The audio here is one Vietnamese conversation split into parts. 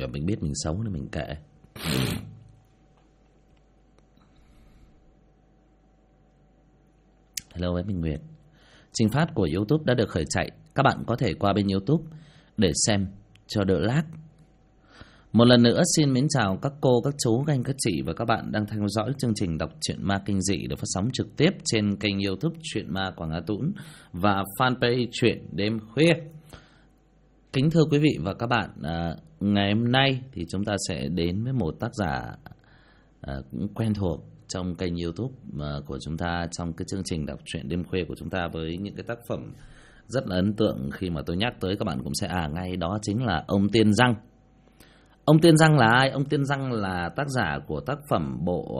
Kiểu mình biết mình xấu nên mình kệ. Hello với Minh Nguyệt. Trình phát của YouTube đã được khởi chạy. Các bạn có thể qua bên YouTube để xem cho đỡ lag. Một lần nữa xin mến chào các cô, các chú, các anh, các chị và các bạn đang theo dõi chương trình đọc truyện ma kinh dị được phát sóng trực tiếp trên kênh YouTube Truyện Ma Quảng Hà Tũng và fanpage Truyện Đêm Khuya. Kính thưa quý vị và các bạn, ngày hôm nay thì chúng ta sẽ đến với một tác giả cũng quen thuộc trong kênh YouTube của chúng ta, trong cái chương trình đọc truyện đêm khuya của chúng ta, với những cái tác phẩm rất là ấn tượng. Khi mà tôi nhắc tới các bạn cũng sẽ ngay, đó chính là ông Tiên Răng. Ông Tiên Răng là ai? Ông Tiên Răng là tác giả của tác phẩm bộ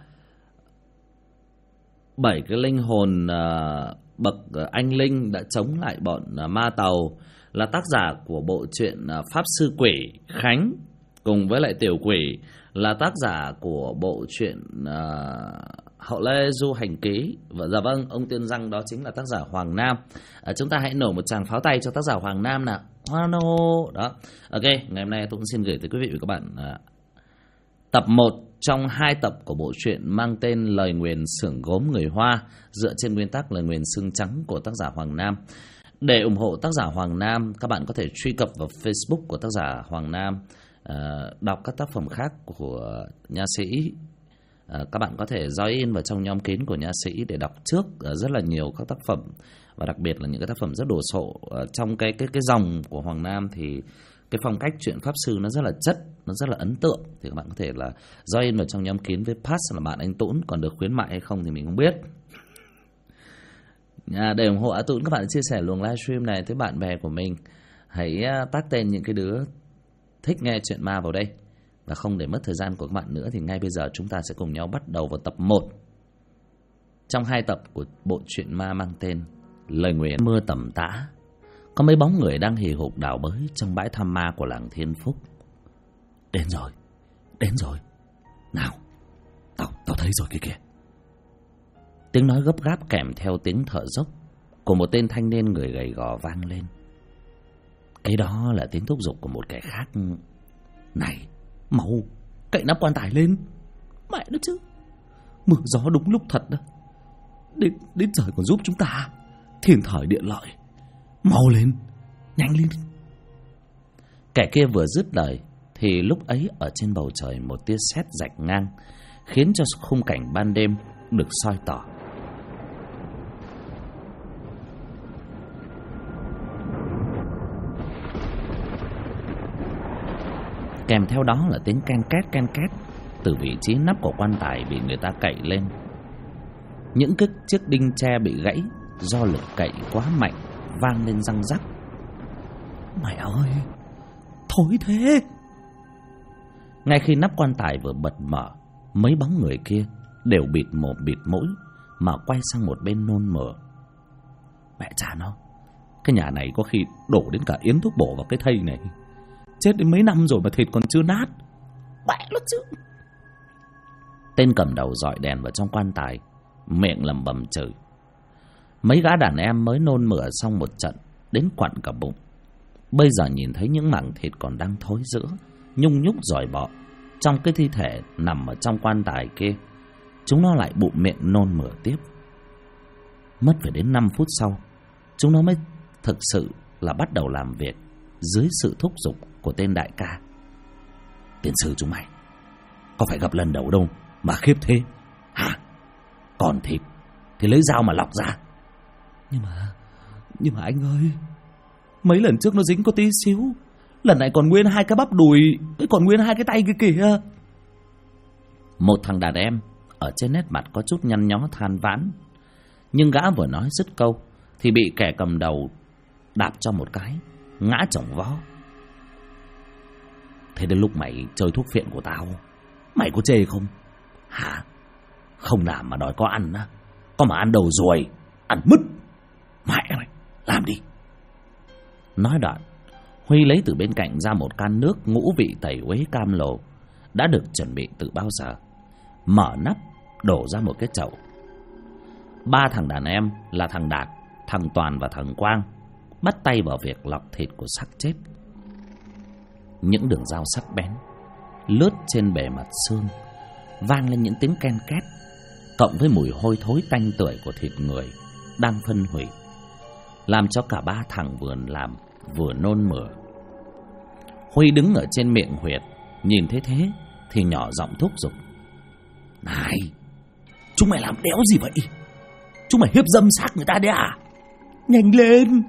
7 cái linh hồn bậc anh linh đã chống lại bọn ma tàu, là tác giả của bộ truyện Pháp Sư Quỷ Khánh cùng với lại Tiểu Quỷ, là tác giả của bộ truyện Hậu Lê Du Hành Ký. Và dạ vâng, ông Tiên Răng đó chính là tác giả Hoàng Nam. Chúng ta hãy nổ một tràng pháo tay cho tác giả Hoàng Nam nào. Hoan hô. Đó. Ok, ngày hôm nay tôi cũng xin gửi tới quý vị và các bạn tập 1 trong 2 tập của bộ truyện mang tên Lời Nguyền Xưởng Gốm Người Hoa, dựa trên nguyên tắc Lời Nguyền Xương Trắng của tác giả Hoàng Nam. Để ủng hộ tác giả Hoàng Nam, các bạn có thể truy cập vào Facebook của tác giả Hoàng Nam, đọc các tác phẩm khác của nha sĩ. Các bạn có thể join in vào trong nhóm kín của nha sĩ để đọc trước rất là nhiều các tác phẩm, và đặc biệt là những cái tác phẩm rất đồ sộ. Trong cái dòng của Hoàng Nam thì cái phong cách truyện pháp sư nó rất là chất, nó rất là ấn tượng. Thì các bạn có thể là join in vào trong nhóm kín với pass là bạn anh Tũng, còn được khuyến mại hay không thì mình không biết. Để ủng hộ A Tũng, các bạn chia sẻ luồng livestream này tới bạn bè của mình. Hãy tag tên những cái đứa thích nghe chuyện ma vào đây. Và không để mất thời gian của các bạn nữa thì ngay bây giờ chúng ta sẽ cùng nhau bắt đầu vào tập 1 trong 2 tập của bộ truyện ma mang tên Lời Nguyền. Mưa tầm tã, có mấy bóng người đang hì hục đào bới trong bãi thăm ma của làng Thiên Phúc. Đến rồi. Nào, tao thấy rồi kìa. Tiếng nói gấp gáp kèm theo tiếng thở dốc của một tên thanh niên người gầy gò vang lên. Cái đó là tiếng thúc giục của một kẻ khác. Này, mau cậy nắp quan tài lên. Mẹ nó chứ, mưa gió đúng lúc thật đó. Đến trời còn giúp chúng ta. Thiên thời địa lợi, mau lên, nhanh lên. Kẻ kia vừa dứt lời thì lúc ấy ở trên bầu trời một tia sét rạch ngang, khiến cho khung cảnh ban đêm được soi tỏ. Kèm theo đó là tiếng ken két từ vị trí nắp của quan tài bị người ta cậy lên. Những cái chiếc đinh tre bị gãy do lực cậy quá mạnh vang lên răng rắc. Mẹ ơi, thối thế! Ngay khi nắp quan tài vừa bật mở, mấy bóng người kia đều bịt mồm bịt mũi mà quay sang một bên nôn mửa. Mẹ cha nó, cái nhà này có khi đổ đến cả yến thuốc bổ vào cái thây này. Chết đến mấy năm rồi mà thịt còn chưa nát. Mẹ nó chứ. Tên cầm đầu dọi đèn vào trong quan tài, miệng lẩm bẩm chửi. Mấy gã đàn em mới nôn mửa xong một trận đến quặn cả bụng, bây giờ nhìn thấy những mảng thịt còn đang thối rữa, nhung nhúc dòi bọ trong cái thi thể nằm ở trong quan tài kia, chúng nó lại bụng miệng nôn mửa tiếp. Mất phải đến 5 phút sau, chúng nó mới thực sự là bắt đầu làm việc dưới sự thúc giục của tên đại ca. Tiền sư chúng mày, có phải gặp lần đầu đâu mà khiếp thế hả? Còn thịt thì lấy dao mà lọc ra. Nhưng mà anh ơi, mấy lần trước nó dính có tí xíu, lần này còn nguyên 2 cái bắp đùi, còn nguyên 2 cái tay kia kìa. Một thằng đàn em ở trên nét mặt có chút nhăn nhó than vãn, nhưng gã vừa nói dứt câu thì bị kẻ cầm đầu đạp cho một cái, ngã chồng vó. Thế đến lúc mày chơi thuốc phiện của tao, mày có chê không? Hả? Không làm mà đòi có ăn á? Có mà ăn đầu ruồi, ăn mứt. Mẹ mày, làm đi. Nói đoạn, Huy lấy từ bên cạnh ra một can nước ngũ vị tẩy uế cam lồ đã được chuẩn bị từ bao giờ, mở nắp đổ ra một cái chậu. 3 thằng đàn em là thằng Đạt, thằng Toàn và thằng Quang bắt tay vào việc lọc thịt của xác chết. Những đường dao sắc bén lướt trên bề mặt xương, vang lên những tiếng ken két, cộng với mùi hôi thối tanh tưởi của thịt người đang phân hủy, làm cho cả ba thằng vừa làm vừa nôn mửa. Huy đứng ở trên miệng huyệt, nhìn thấy thế thì nhỏ giọng thúc giục: "Này, chúng mày làm đéo gì vậy? Chúng mày hiếp dâm xác người ta đấy à? Nhanh lên!"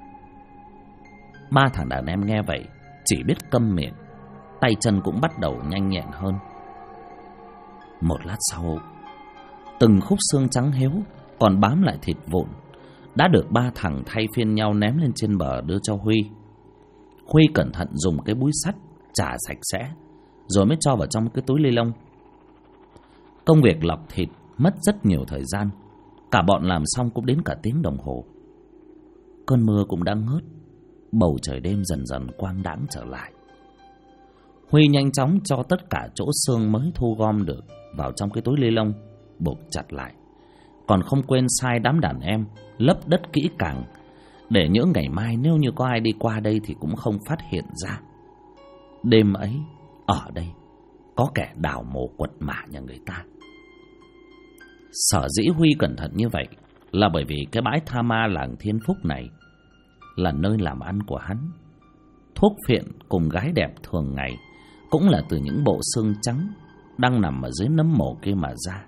Ba thằng đàn em nghe vậy chỉ biết câm miệng, tay chân cũng bắt đầu nhanh nhẹn hơn. Một lát sau, từng khúc xương trắng héo còn bám lại thịt vụn đã được ba thằng thay phiên nhau ném lên trên bờ đưa cho Huy. Huy cẩn thận dùng cái búi sắt chà sạch sẽ, rồi mới cho vào trong cái túi ni lông. Công việc lọc thịt mất rất nhiều thời gian, cả bọn làm xong cũng đến cả tiếng đồng hồ. Cơn mưa cũng đã ngớt, bầu trời đêm dần dần quang đãng trở lại. Huy nhanh chóng cho tất cả chỗ xương mới thu gom được vào trong cái túi ni lông, buộc chặt lại, còn không quên sai đám đàn em lấp đất kỹ càng, để nhỡ ngày mai nếu như có ai đi qua đây thì cũng không phát hiện ra. Đêm ấy ở đây có kẻ đào mồ quật mả nhà người ta. Sở dĩ Huy cẩn thận như vậy là bởi vì cái bãi tha ma làng Thiên Phúc này là nơi làm ăn của hắn. Thuốc phiện cùng gái đẹp thường ngày cũng là từ những bộ xương trắng đang nằm ở dưới nấm mồ kia mà ra.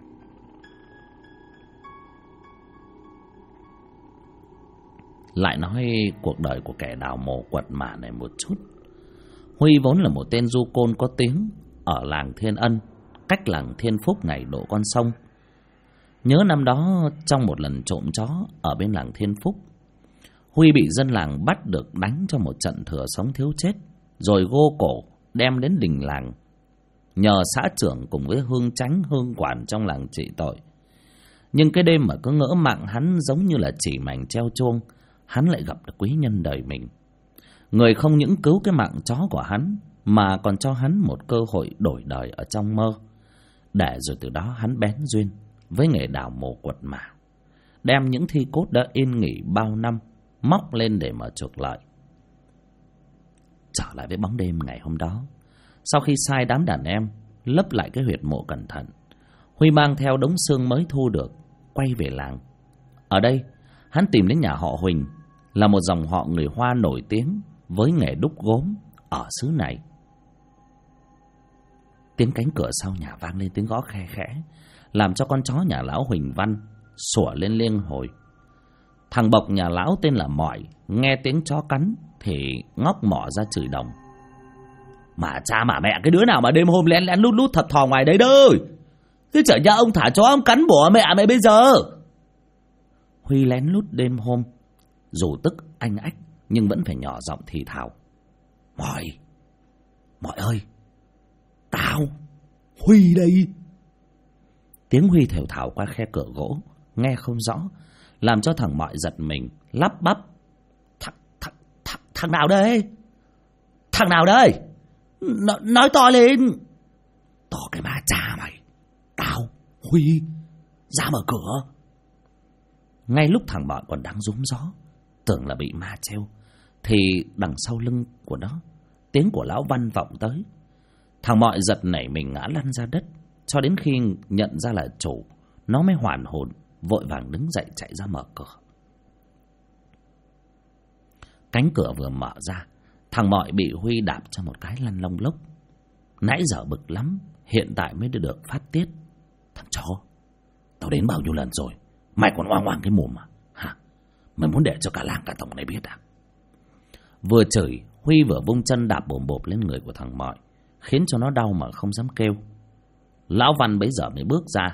Lại nói cuộc đời của kẻ đào mồ quật mả này một chút. Huy vốn là một tên du côn có tiếng ở làng Thiên Ân, cách làng Thiên Phúc ngày độ con sông. Nhớ năm đó trong một lần trộm chó ở bên làng Thiên Phúc, Huy bị dân làng bắt được đánh cho một trận thừa sống thiếu chết, rồi gô cổ đem đến đình làng, nhờ xã trưởng cùng với hương chánh hương quản trong làng trị tội. Nhưng cái đêm mà cứ ngỡ mạng hắn giống như là chỉ mảnh treo chuông, hắn lại gặp được quý nhân đời mình, người không những cứu cái mạng chó của hắn mà còn cho hắn một cơ hội đổi đời ở trong mơ, để rồi từ đó hắn bén duyên với nghề đào mồ quật mả, đem những thi cốt đã yên nghỉ bao năm móc lên để mà chuộc lợi. Trở lại với bóng đêm ngày hôm đó, sau khi sai đám đàn em lấp lại cái huyệt mộ cẩn thận, Huy mang theo đống xương mới thu được quay về làng. Ở đây hắn tìm đến nhà họ Huỳnh, là một dòng họ người Hoa nổi tiếng với nghề đúc gốm ở xứ này. Tiếng cánh cửa sau nhà vang lên tiếng gõ khe khẽ, làm cho con chó nhà lão Huỳnh Văn sủa lên liên hồi. Thằng bộc nhà lão tên là Mỏi nghe tiếng chó cắn thì ngóc mỏ ra chửi đồng: "Mà cha mà mẹ, cái đứa nào mà đêm hôm lén lén lút lút thật thò ngoài đấy đâu? Thế chở nhà ông thả chó ông cắn bổ mẹ mày bây giờ?" Huy lén lút đêm hôm, dù tức anh ách nhưng vẫn phải nhỏ giọng thì thào: Mỏi ơi, tao Huy đây." Tiếng Huy thều thào qua khe cửa gỗ nghe không rõ, làm cho thằng Mỏi giật mình lắp bắp: Thằng nào đây? Thằng nào đây? Nói to lên." "To cái mà cha mày, tao Huy, ra mở cửa." Ngay lúc thằng Mỏi còn đang rúm gió tưởng là bị ma treo, thì đằng sau lưng của nó tiếng của lão Văn vọng tới. Thằng Mỏi giật nảy mình ngã lăn ra đất, cho đến khi nhận ra là chủ, nó mới hoàn hồn, vội vàng đứng dậy chạy ra mở cửa. Cánh cửa vừa mở ra, thằng Mỏi bị Huy đạp cho một cái lăn lông lốc. Nãy giờ bực lắm, hiện tại mới được phát tiết: "Thằng chó, tao đến bao nhiêu lần rồi, mày còn oang oang cái mồm à? Hả? Mày muốn để cho cả làng cả tổng này biết à?" Vừa chửi, Huy vừa vung chân đạp bồm bộp lên người của thằng Mỏi, khiến cho nó đau mà không dám kêu. Lão Văn bấy giờ mới bước ra: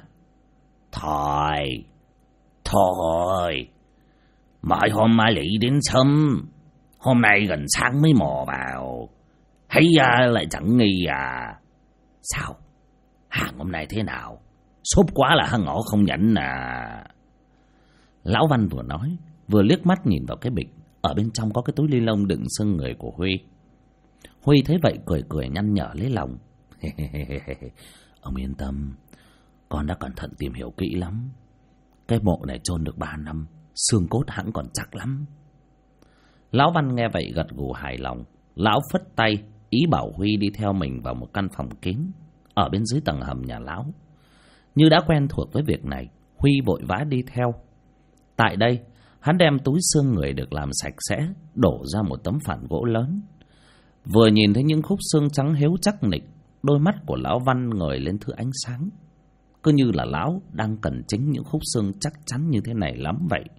Thôi, mọi hôm mai lị đến sớm, hôm nay gần sáng mới mò vào, thấy lại chẳng nghi à? Sao? Hàng hôm nay thế nào? Sốt quá là hăng ngõ không nhẫn à?" Lão Văn vừa nói vừa liếc mắt nhìn vào cái bịch, ở bên trong có cái túi ni lông đựng xương người của Huy. Huy thấy vậy cười cười nhăn nhở lấy lòng: "Ông yên tâm, con đã cẩn thận tìm hiểu kỹ lắm. Cái mộ này chôn được 3 năm, xương cốt hẳn còn chắc lắm." Lão Văn nghe vậy gật gù hài lòng. Lão phất tay ý bảo Huy đi theo mình vào một căn phòng kín ở bên dưới tầng hầm nhà lão. Như đã quen thuộc với việc này, Huy vội vã đi theo. Tại đây, hắn đem túi xương người được làm sạch sẽ đổ ra một tấm phản gỗ lớn. Vừa nhìn thấy những khúc xương trắng héo chắc nịch, đôi mắt của lão Văn ngời lên thứ ánh sáng, cứ như là lão đang cần chính những khúc xương chắc chắn như thế này lắm vậy.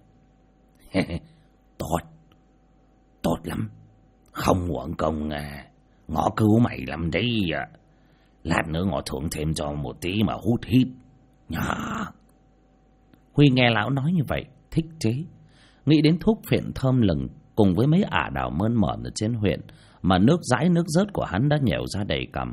Tốt lắm, không uổng công ngõ cứu mày lắm đấy. Lát nữa ngõ thưởng thêm cho một tí mà hút hít nhá. Huy nghe lão nói như vậy thích chí, nghĩ đến thuốc phiện thơm lừng cùng với mấy ả đào mơn mởn ở trên huyện mà nước dãi nước rớt của hắn đã nhèo ra đầy cằm.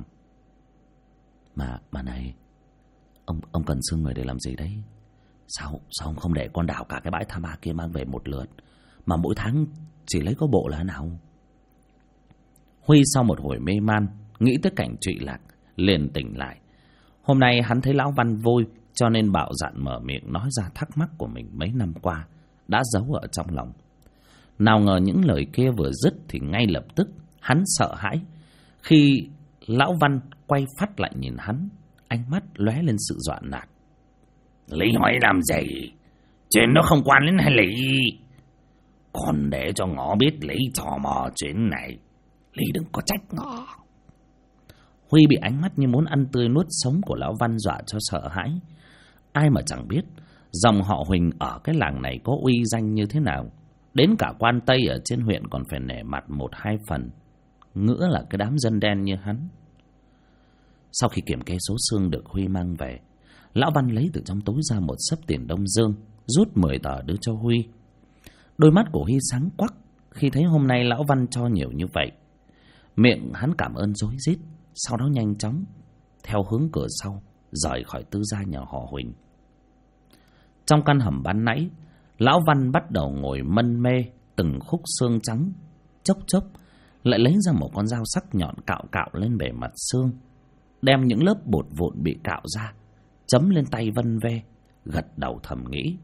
Mà này, ông cần xương người để làm gì đấy? Sao ông không để con đào cả cái bãi tha ma kia mang về một lượt, mà mỗi tháng chỉ lấy có bộ là nào? Huy sau một hồi mê man nghĩ tới cảnh trụy lạc, liền tỉnh lại. Hôm nay hắn thấy lão Văn vui, cho nên bạo dạn mở miệng nói ra thắc mắc của mình mấy năm qua đã giấu ở trong lòng. Nào ngờ những lời kia vừa dứt thì ngay lập tức hắn sợ hãi khi lão Văn quay phát lại nhìn hắn, ánh mắt lóe lên sự dọa nạt. Lý hỏi làm gì? Chuyện đó không quan đến hay Lý. Còn để cho ngõ biết Lý tò mò chuyện này, Lý đừng có trách ngõ. Huy bị ánh mắt như muốn ăn tươi nuốt sống của lão Văn dọa cho sợ hãi. Ai mà chẳng biết dòng họ Huỳnh ở cái làng này có uy danh như thế nào, đến cả quan Tây ở trên huyện còn phải nể mặt một hai phần, ngỡ là cái đám dân đen như hắn. Sau khi kiểm kê số xương được Huy mang về, lão Văn lấy từ trong túi ra một xấp tiền Đông Dương, rút 10 tờ đưa cho Huy. Đôi mắt của Huy sáng quắc khi thấy hôm nay lão Văn cho nhiều như vậy. Miệng hắn cảm ơn rối rít, sau đó nhanh chóng theo hướng cửa sau rời khỏi tư gia nhà họ Huỳnh. Trong căn hầm ban nãy, lão Văn bắt đầu ngồi mân mê từng khúc xương trắng, chốc chốc lại lấy ra một con dao sắc nhọn cạo cạo lên bề mặt xương, đem những lớp bột vụn bị cạo ra chấm lên tay vân vê, gật đầu thầm nghĩ.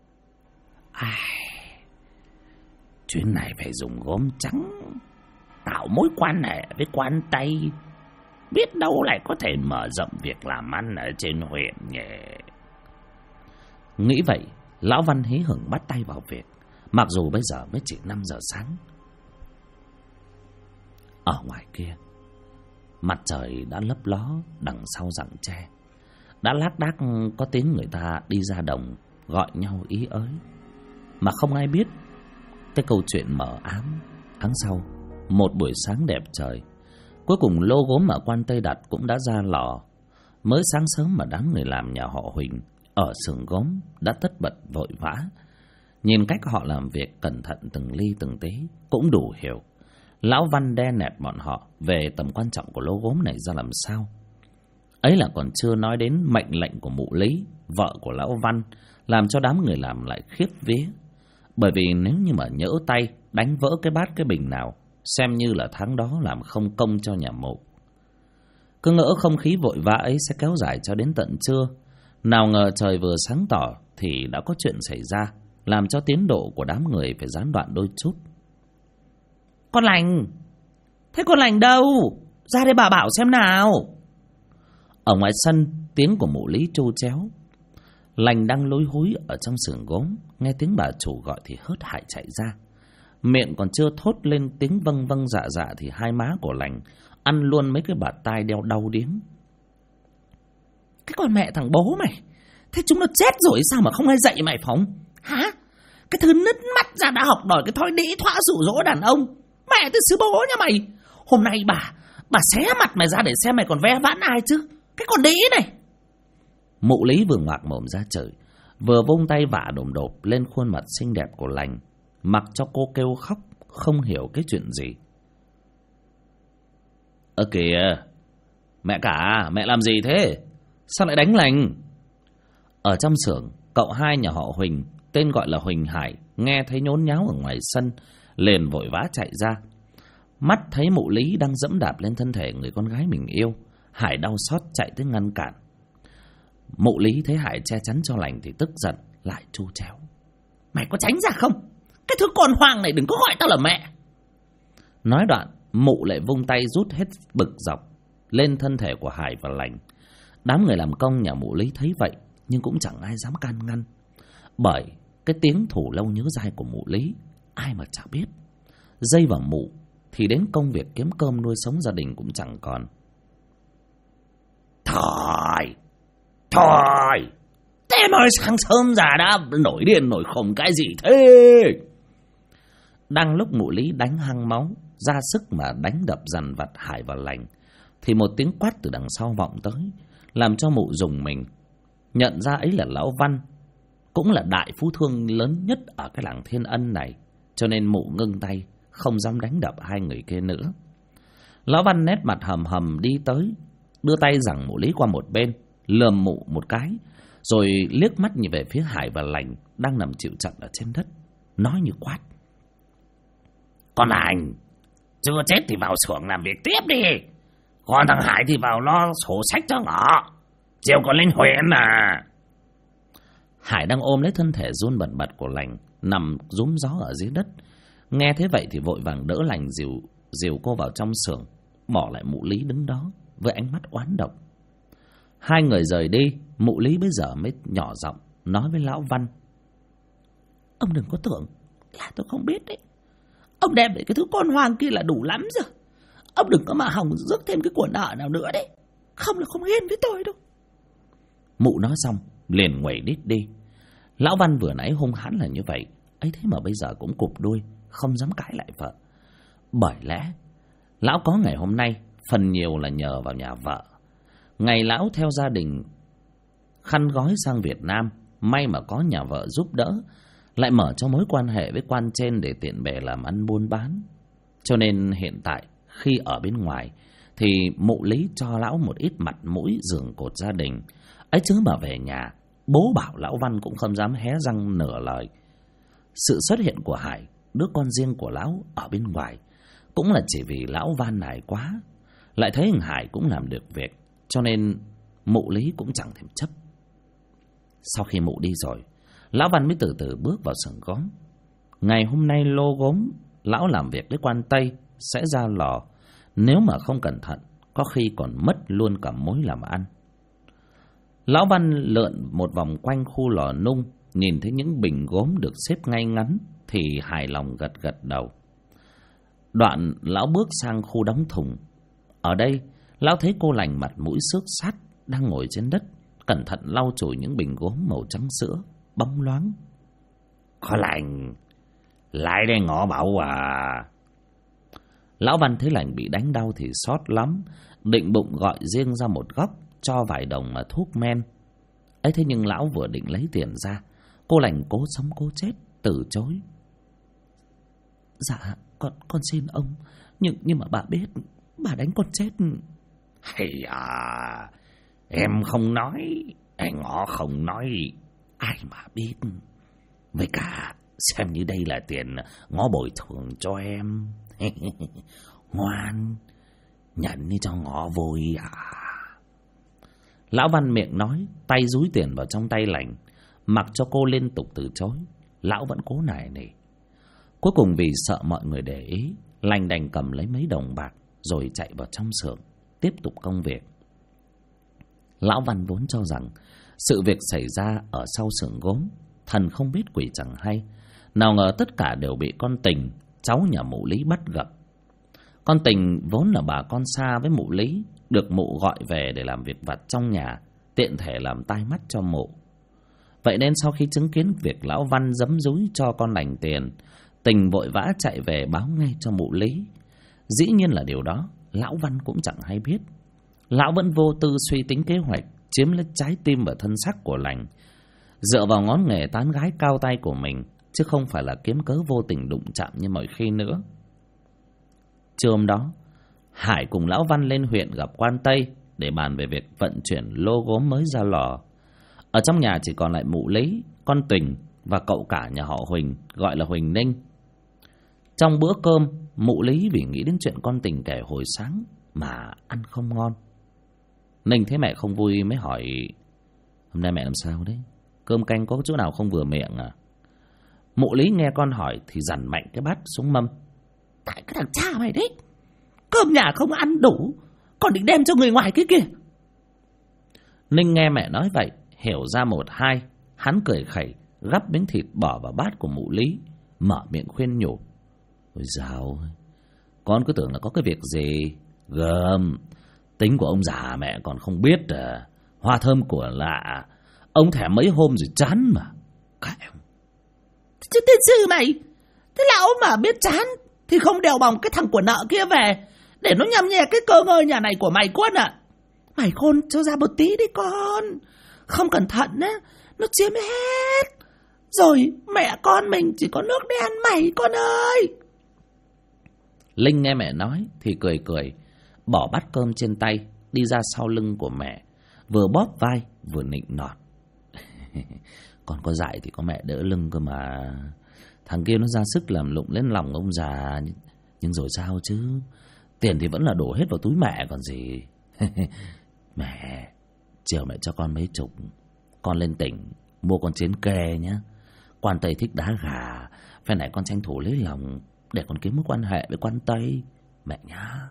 Chuyến này phải dùng gốm trắng tạo mối quan hệ với quan Tây, biết đâu lại có thể mở rộng việc làm ăn ở trên huyện nhỉ. Nghĩ vậy, lão Văn hí hửng bắt tay vào việc, mặc dù bây giờ mới chỉ 5 giờ sáng. Ở ngoài kia, mặt trời đã lấp ló đằng sau rặng tre, đã lác đác có tiếng người ta đi ra đồng gọi nhau ý ới, mà không ai biết cái câu chuyện mờ ám. Tháng sau, một buổi sáng đẹp trời, cuối cùng lô gốm ở quan Tây đặt cũng đã ra lò. Mới sáng sớm mà đám người làm nhà họ Huỳnh ở xưởng gốm đã tất bật vội vã. Nhìn cách họ làm việc cẩn thận từng ly từng tí cũng đủ hiểu lão Văn đe nẹt bọn họ về tầm quan trọng của lô gốm này ra làm sao. Ấy là còn chưa nói đến mệnh lệnh của mụ Lý, vợ của lão Văn, làm cho đám người làm lại khiếp vía. Bởi vì nếu như mà nhỡ tay đánh vỡ cái bát cái bình nào, xem như là tháng đó làm không công cho nhà mụ. Cứ ngỡ không khí vội vã ấy sẽ kéo dài cho đến tận trưa, nào ngờ trời vừa sáng tỏ thì đã có chuyện xảy ra, làm cho tiến độ của đám người phải gián đoạn đôi chút. Con Lành! Thế con Lành đâu? Ra đây bà bảo xem nào! Ở ngoài sân, tiếng của mụ Lý trâu chéo. Lành đang lối húi ở trong xưởng gốm, nghe tiếng bà chủ gọi thì hớt hải chạy ra. Miệng còn chưa thốt lên tiếng vâng vâng dạ dạ thì hai má của Lành ăn luôn mấy cái bạt tai đeo đau điếng. Cái con mẹ thằng bố mày, thế chúng nó chết rồi sao mà không ai dạy mày phóng? Hả? Cái thứ nứt mắt ra đã học đòi cái thói đĩ thoã rủ rỗ đàn ông. Mẹ tôi xứ bố nha mày. Hôm nay bà xé mặt mày ra để xem mày còn ve vãn ai chứ. Cái con đĩ này. Mụ Lý vừa ngoạc mồm ra trời, vừa vung tay vả đồm đột lên khuôn mặt xinh đẹp của Lành, mặc cho cô kêu khóc không hiểu cái chuyện gì. Ơ kìa, mẹ cả, mẹ làm gì thế? Sao lại đánh Lành? Ở trong xưởng, cậu hai nhà họ Huỳnh, tên gọi là Huỳnh Hải, nghe thấy nhốn nháo ở ngoài sân, liền vội vã chạy ra. Mắt thấy mụ Lý đang dẫm đạp lên thân thể người con gái mình yêu, Hải đau xót chạy tới ngăn cản. Mụ Lý thấy Hải che chắn cho Lành thì tức giận, lại tru chéo. Mày có tránh ra không? Cái thứ con hoang này đừng có gọi tao là mẹ. Nói đoạn, Mụ lại vung tay rút hết bực dọc lên thân thể của Hải và Lành. Đám người làm công nhà mụ Lý thấy vậy nhưng cũng chẳng ai dám can ngăn, bởi cái tiếng thủ lâu nhớ dai của mụ Lý ai mà chả biết. Dây vào mụ thì đến công việc kiếm cơm nuôi sống gia đình cũng chẳng còn. Thôi thế mà sáng sớm già đã nổi điên nổi khùng cái gì thế? Đang lúc mụ Lý đánh hăng máu, ra sức mà đánh đập dằn vặt Hải và Lành, thì một tiếng quát từ đằng sau vọng tới, làm cho mụ rùng mình. Nhận ra ấy là Lão Văn, cũng là đại phú thương lớn nhất ở cái làng Thiên Ân này, cho nên mụ ngưng tay, không dám đánh đập hai người kia nữa. Lão Văn nét mặt hầm hầm đi tới, đưa tay giằng mụ Lý qua một bên, lườm mụ một cái, rồi liếc mắt nhìn về phía Hải và Lành đang nằm chịu trận ở trên đất, nói như quát: Con Lành, chưa chết thì vào xưởng làm việc tiếp đi, còn thằng Hải thì vào lo sổ sách cho ngọ, chiều còn lên huyện mà. Hải đang ôm lấy thân thể run bần bật của Lành, nằm rúm gió ở dưới đất. Nghe thế vậy thì vội vàng đỡ Lành dìu cô vào trong xưởng, bỏ lại mụ Lý đứng đó với ánh mắt oán độc. Hai người rời đi, mụ Lý bây giờ mới nhỏ giọng nói với Lão Văn: Ông đừng có tưởng là tôi không biết đấy. Ông đem về cái thứ con hoang kia là đủ lắm rồi. Ông đừng có mà hòng rước thêm cái của nợ nào nữa đấy, không là không yên với tôi đâu. Mụ nói xong liền nguẩy đít đi. Lão Văn vừa nãy hung hãn là như vậy, ấy thế mà bây giờ cũng cụp đuôi, không dám cãi lại vợ. Bởi lẽ lão có ngày hôm nay phần nhiều là nhờ vào nhà vợ. Ngày lão theo gia đình khăn gói sang Việt Nam, may mà có nhà vợ giúp đỡ, lại mở cho mối quan hệ với quan trên để tiện bề làm ăn buôn bán. Cho nên hiện tại khi ở bên ngoài thì mụ Lý cho lão một ít mặt mũi giường cột gia đình. Ấy chứ mà về nhà, bố bảo Lão Văn cũng không dám hé răng nửa lời. Sự xuất hiện của Hải, đứa con riêng của lão ở bên ngoài, cũng là chỉ vì lão van nài quá, lại thấy thằng Hải cũng làm được việc, cho nên mụ Lý cũng chẳng thèm chấp. Sau khi mụ đi rồi, Lão Văn mới từ từ bước vào xưởng gốm. Ngày hôm nay lô gốm lão làm việc với quan Tây sẽ ra lò, nếu mà không cẩn thận có khi còn mất luôn cả mối làm ăn. Lão Văn lượn một vòng quanh khu lò nung, nhìn thấy những bình gốm được xếp ngay ngắn thì hài lòng gật gật đầu. Đoạn lão bước sang khu đóng thùng. Ở đây lão thấy cô Lành mặt mũi xước sát đang ngồi trên đất, cẩn thận lau chùi những bình gốm màu trắng sữa bóng loáng. Có Lành, lại đây ngõ bảo à. Lão Văn thấy Lành bị đánh đau thì xót lắm, định bụng gọi riêng ra một góc cho vài đồng mà thuốc men. Ấy thế nhưng lão vừa định lấy tiền ra, cô Lành cố sống cố chết từ chối. Dạ con xin ông, nhưng mà bà biết bà đánh con chết. Hay à, em không nói, anh ngõ không nói, ai mà biết. Với cả xem như đây là tiền ngõ bồi thường cho em. Ngoan, nhận đi cho ngõ vui à. Lão Văn miệng nói, tay dúi tiền vào trong tay Lành, mặc cho cô liên tục từ chối. Lão vẫn cố nài nỉ. Cuối cùng vì sợ mọi người để ý, Lành đành cầm lấy mấy đồng bạc rồi chạy vào trong xưởng tiếp tục công việc. Lão Văn vốn cho rằng sự việc xảy ra ở sau xưởng gốm, thần không biết quỷ chẳng hay, nào ngờ tất cả đều bị con Tình, cháu nhà mụ Lý bắt gặp. Con Tình vốn là bà con xa với mụ Lý, được mụ gọi về để làm việc vặt trong nhà, tiện thể làm tai mắt cho mụ. Vậy nên sau khi chứng kiến việc lão Văn giấm dúi cho con Lành tiền, Tình vội vã chạy về báo ngay cho mụ Lý. Dĩ nhiên là điều đó lão Văn cũng chẳng hay biết. Lão vẫn vô tư suy tính kế hoạch chiếm lấy trái tim và thân xác của Lành, dựa vào ngón nghề tán gái cao tay của mình, chứ không phải là kiếm cớ vô tình đụng chạm như mọi khi nữa. Trưa hôm đó, Hải cùng lão Văn lên huyện gặp quan Tây để bàn về việc vận chuyển lô gốm mới ra lò. Ở trong nhà chỉ còn lại mụ Lý, con Tình và cậu cả nhà họ Huỳnh, gọi là Huỳnh Ninh. Trong bữa cơm, mụ Lý vì nghĩ đến chuyện con Tình kể hồi sáng mà ăn không ngon. Ninh thấy mẹ không vui mới hỏi: Hôm nay mẹ làm sao đấy? Cơm canh có chỗ nào không vừa miệng à? Mụ Lý nghe con hỏi thì dằn mạnh cái bát xuống mâm: Tại cái thằng cha mày đấy, cơm nhà không ăn đủ, còn định đem cho người ngoài kia kìa. Ninh nghe mẹ nói vậy, hiểu ra một hai. Hắn cười khẩy, gắp miếng thịt bỏ vào bát của mụ Lý, mở miệng khuyên nhủ. Ôi dào ơi, con cứ tưởng là có cái việc gì. Gớm, tính của ông già mẹ còn không biết à. Hoa thơm của lạ, ông thèm mấy hôm rồi chán mà. Các em. Chứ tiên sư mày, thế lão mà biết chán thì không đèo bòng cái thằng của nợ kia về để nó nhằm nhẹ cái cơ ngơi nhà này của mày Quân ạ. Mày khôn cho ra một tí đi con, không cẩn thận á nó chiếm hết rồi mẹ con mình chỉ có nước để ăn mày con ơi. Linh nghe mẹ nói thì cười cười, bỏ bát cơm trên tay đi ra sau lưng của mẹ, vừa bóp vai vừa nịnh nọt. Con có dạy thì có mẹ đỡ lưng cơ mà. Thằng kia nó ra sức làm lụng lên lòng ông già, nhưng rồi sao chứ, tiền thì vẫn là đổ hết vào túi mẹ còn gì. Mẹ, chiều mẹ cho con mấy chục, con lên tỉnh mua con chiến kê nhé. Quan Tây thích đá gà, phe này con tranh thủ lấy lòng để con kiếm mối quan hệ với quan Tây mẹ nhá.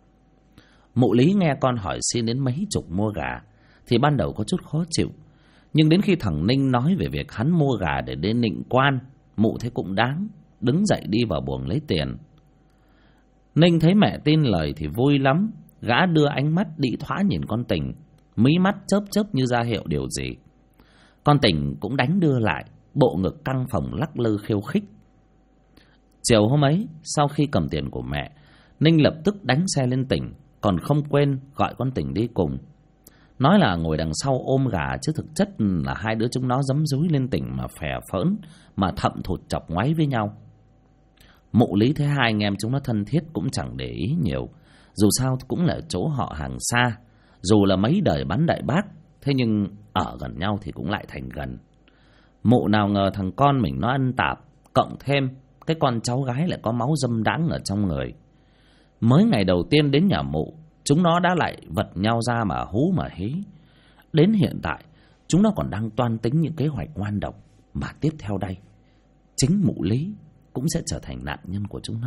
Mụ Lý nghe con hỏi xin đến mấy chục mua gà thì ban đầu có chút khó chịu, nhưng đến khi thằng Ninh nói về việc hắn mua gà để đến nịnh quan, mụ thấy cũng đáng, đứng dậy đi vào buồng lấy tiền. Ninh thấy mẹ tin lời thì vui lắm, gã đưa ánh mắt đĩ thoá nhìn con Tình, mí mắt chớp chớp như ra hiệu điều gì. Con Tình cũng đánh đưa lại, bộ ngực căng phồng lắc lư khiêu khích. Chiều hôm ấy, sau khi cầm tiền của mẹ, Ninh lập tức đánh xe lên tỉnh, còn không quên gọi con Tình đi cùng. Nói là ngồi đằng sau ôm gà, chứ thực chất là hai đứa chúng nó giấm dúi lên tỉnh mà phè phỡn, mà thậm thụt chọc ngoáy với nhau. Mụ Lý thấy hai anh em chúng nó thân thiết cũng chẳng để ý nhiều, dù sao cũng là chỗ họ hàng xa, dù là mấy đời bắn đại bác, thế nhưng ở gần nhau thì cũng lại thành gần. Mụ nào ngờ thằng con mình nó ăn tạp, cộng thêm cái con cháu gái lại có máu dâm đãng ở trong người. Mới ngày đầu tiên đến nhà mụ, chúng nó đã lại vật nhau ra mà hú mà hí. Đến hiện tại, chúng nó còn đang toan tính những kế hoạch ngoan độc, mà tiếp theo đây, chính mụ Lý cũng sẽ trở thành nạn nhân của chúng nó.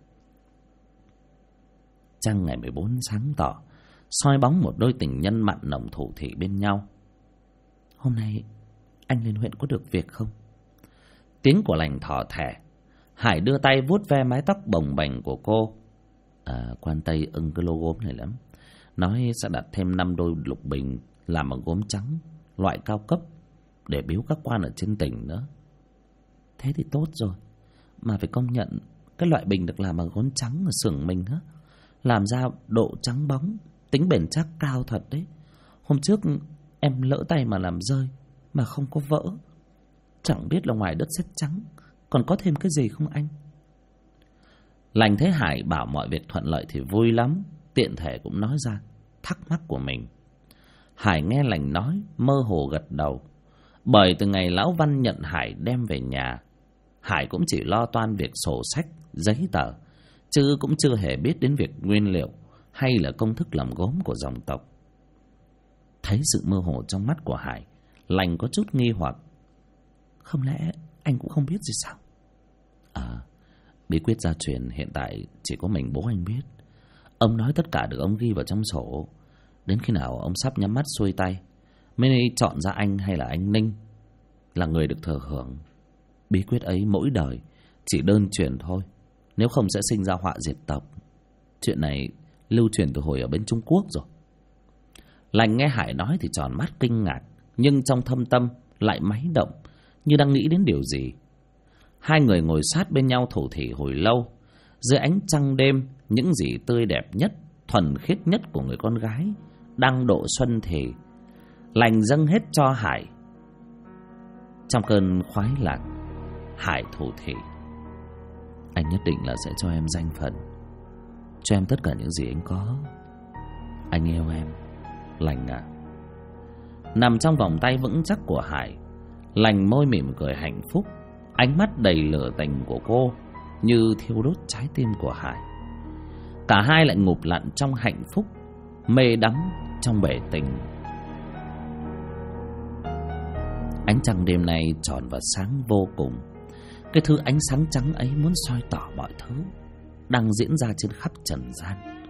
Trăng ngày 14 sáng tỏ, soi bóng một đôi tình nhân mặn nồng thủ thỉ bên nhau. Hôm nay anh lên huyện có được việc không? Tiếng của Lành thỏ thẻ. Hải đưa tay vuốt ve mái tóc bồng bềnh của cô. Quan Tây ưng cái lô gốm này lắm, nói sẽ đặt thêm 5 đôi lục bình làm bằng gốm trắng, loại cao cấp, để biếu các quan ở trên tỉnh nữa. Thế thì tốt rồi, mà phải công nhận cái loại bình được làm bằng gốm trắng ở xưởng mình á, làm ra độ trắng bóng, tính bền chắc cao thật đấy. Hôm trước em lỡ tay mà làm rơi, mà không có vỡ. Chẳng biết là ngoài đất sét trắng còn có thêm cái gì không anh? Lành thấy Hải bảo mọi việc thuận lợi thì vui lắm, tiện thể cũng nói ra thắc mắc của mình. Hải nghe Lành nói mơ hồ gật đầu, bởi từ ngày Lão Văn nhận Hải đem về nhà, Hải cũng chỉ lo toan việc sổ sách, giấy tờ, chứ cũng chưa hề biết đến việc nguyên liệu hay là công thức làm gốm của dòng tộc. Thấy sự mơ hồ trong mắt của Hải, Lành có chút nghi hoặc. Không lẽ anh cũng không biết gì sao? Bí quyết gia truyền hiện tại chỉ có mình bố anh biết. Ông nói tất cả được ông ghi vào trong sổ. Đến khi nào ông sắp nhắm mắt xuôi tay mới chọn ra anh hay là anh Ninh là người được thừa hưởng. Bí quyết ấy mỗi đời chỉ đơn truyền thôi, nếu không sẽ sinh ra họa diệt tộc. Chuyện này lưu truyền từ hồi ở bên Trung Quốc rồi. Lành nghe Hải nói thì tròn mắt kinh ngạc, nhưng trong thâm tâm lại máy động, như đang nghĩ đến điều gì. Hai người ngồi sát bên nhau thủ thỉ hồi lâu. Dưới ánh trăng đêm, những gì tươi đẹp nhất, thuần khiết nhất của người con gái đang độ xuân thì Lành dâng hết cho Hải. Trong cơn khoái lạc, Hải thủ thỉ. Anh nhất định là sẽ cho em danh phận, cho em tất cả những gì anh có. Anh yêu em, Lành à. Nằm trong vòng tay vững chắc của Hải, Lành môi mỉm cười hạnh phúc. Ánh mắt đầy lửa tình của cô như thiêu đốt trái tim của Hải. Cả hai lại ngụp lặn trong hạnh phúc, mê đắm trong bể tình. Ánh trăng đêm nay tròn và sáng vô cùng. Cái thứ ánh sáng trắng ấy muốn soi tỏ mọi thứ đang diễn ra trên khắp trần gian.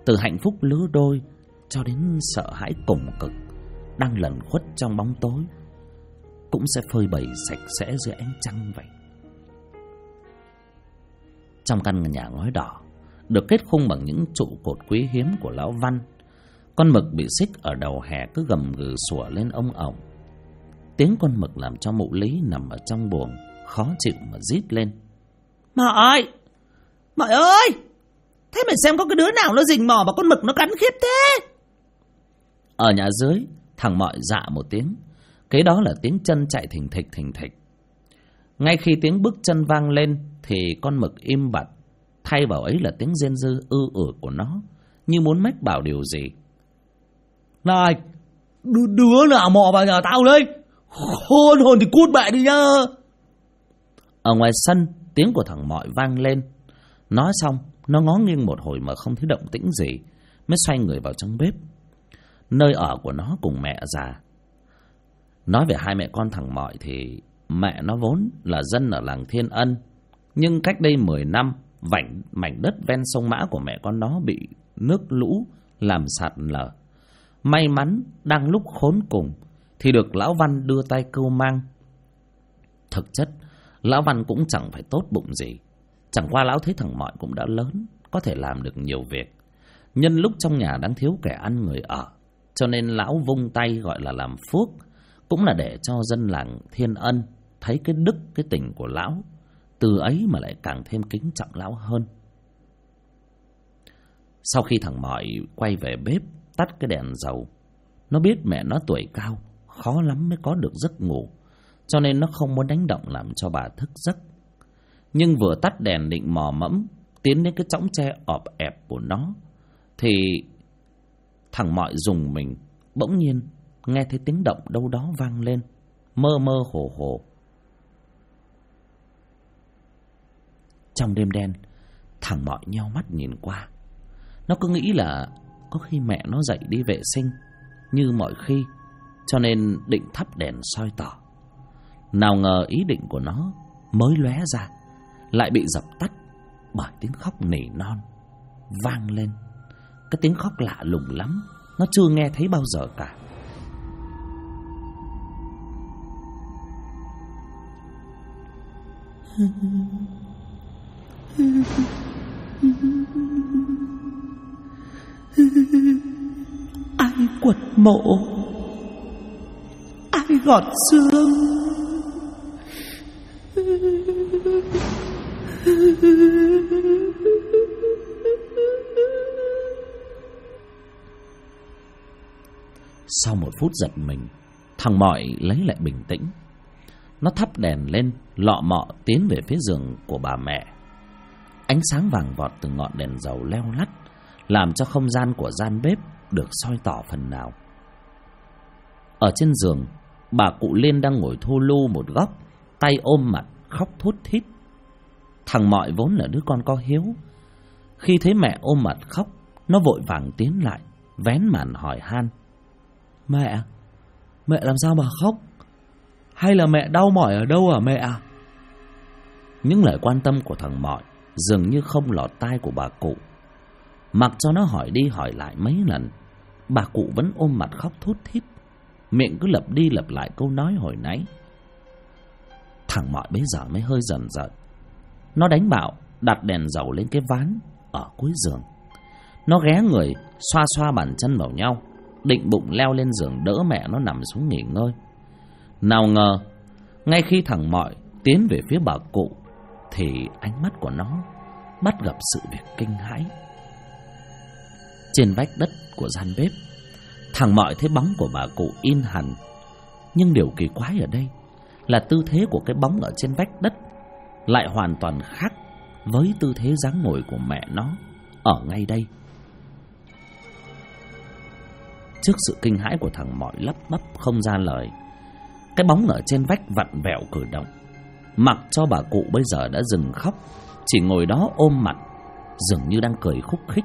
từ hạnh phúc lứa đôi cho đến sợ hãi cùng cực đang lẩn khuất trong bóng tối, cũng sẽ phơi bày sạch sẽ dưới ánh trăng vậy. Trong căn nhà ngói đỏ được kết khung bằng những trụ cột quý hiếm của lão Văn, con mực bị xích ở đầu hè cứ gầm gừ sủa lên ông ổng. Tiếng con mực làm cho mụ Lý nằm ở trong buồng khó chịu mà rít lên: Mợ ơi, thế mày xem có cái đứa nào nó rình mò vào con mực nó cắn khiếp thế. Ở nhà dưới, thằng Mọi dạ một tiếng, kế đó là tiếng chân chạy thình thịch. Ngay khi tiếng bước chân vang lên thì con mực im bặt, thay vào ấy là tiếng rên rư của nó, như muốn mách bảo điều gì. Này, đứa nào mò vào nhà tao đây, khôn hồn thì cút mẹ đi nhá. Ở ngoài sân, tiếng của thằng Mọi vang lên. Nói xong, nó ngó nghiêng một hồi mà không thấy động tĩnh gì, mới xoay người vào trong bếp, nơi ở của nó cùng mẹ già. Nói về hai mẹ con thằng Mọi thì mẹ nó vốn là dân ở làng Thiên Ân, nhưng cách đây 10 năm, mảnh đất ven sông Mã của mẹ con nó bị nước lũ làm sạt lở. May mắn đang lúc khốn cùng thì được lão Văn đưa tay cưu mang. Thực chất lão Văn cũng chẳng phải tốt bụng gì, chẳng qua lão thấy thằng Mọi cũng đã lớn, có thể làm được nhiều việc. Nhân lúc trong nhà đang thiếu kẻ ăn người ở, cho nên lão vung tay gọi là làm phước, cũng là để cho dân làng Thiên Ân thấy cái đức cái tình của lão, từ ấy mà lại càng thêm kính trọng lão hơn. Sau khi thằng Mọi quay về bếp tắt cái đèn dầu, nó biết mẹ nó tuổi cao, khó lắm mới có được giấc ngủ, cho nên nó không muốn đánh động làm cho bà thức giấc. Nhưng vừa tắt đèn định mò mẫm tiến đến cái chõng tre ọp ẹp của nó thì thằng Mọi rùng mình, bỗng nhiên nghe thấy tiếng động đâu đó vang lên, mơ mơ hồ hồ. Trong đêm đen, thằng Mọi nheo mắt nhìn qua. Nó cứ nghĩ là có khi mẹ nó dậy đi vệ sinh như mọi khi, cho nên định thắp đèn soi tỏ. Nào ngờ ý định của nó mới lóe ra lại bị dập tắt bởi tiếng khóc nỉ non vang lên. Cái tiếng khóc lạ lùng lắm, nó chưa nghe thấy bao giờ cả. Ai quật mộ, ai gọt xương, sau một phút giật mình, thằng Mọi lấy lại bình tĩnh. Nó thắp đèn lên, lọ mọ tiến về phía giường của bà mẹ. Ánh sáng vàng vọt từ ngọn đèn dầu leo lắt, làm cho không gian của gian bếp được soi tỏ phần nào. Ở trên giường, bà cụ Liên đang ngồi thu lu một góc, tay ôm mặt khóc thút thít. Thằng Mọi vốn là đứa con có hiếu, khi thấy mẹ ôm mặt khóc, nó vội vàng tiến lại, vén màn hỏi han: Mẹ làm sao mà khóc? Hay là mẹ đau mỏi ở đâu à mẹ? Những lời quan tâm của thằng Mọi dường như không lọt tai của bà cụ. Mặc cho nó hỏi đi hỏi lại mấy lần, bà cụ vẫn ôm mặt khóc thút thít, miệng cứ lặp đi lặp lại câu nói hồi nãy. Thằng Mọi bấy giờ mới hơi dần dần. Nó đánh bạo đặt đèn dầu lên cái ván ở cuối giường. Nó ghé người xoa xoa bàn chân vào nhau, định bụng leo lên giường đỡ mẹ nó nằm xuống nghỉ ngơi. Nào ngờ ngay khi thằng Mọi tiến về phía bà cụ thì ánh mắt của nó bắt gặp sự việc kinh hãi. Trên vách đất của gian bếp, thằng Mọi thấy bóng của bà cụ in hẳn. Nhưng điều kỳ quái ở đây là tư thế của cái bóng ở trên vách đất lại hoàn toàn khác với tư thế dáng ngồi của mẹ nó ở ngay đây. Trước sự kinh hãi của thằng Mọi lắp bắp không ra lời, cái bóng ở trên vách vặn vẹo cử động, mặc cho bà cụ bây giờ đã dừng khóc, chỉ ngồi đó ôm mặt, dường như đang cười khúc khích.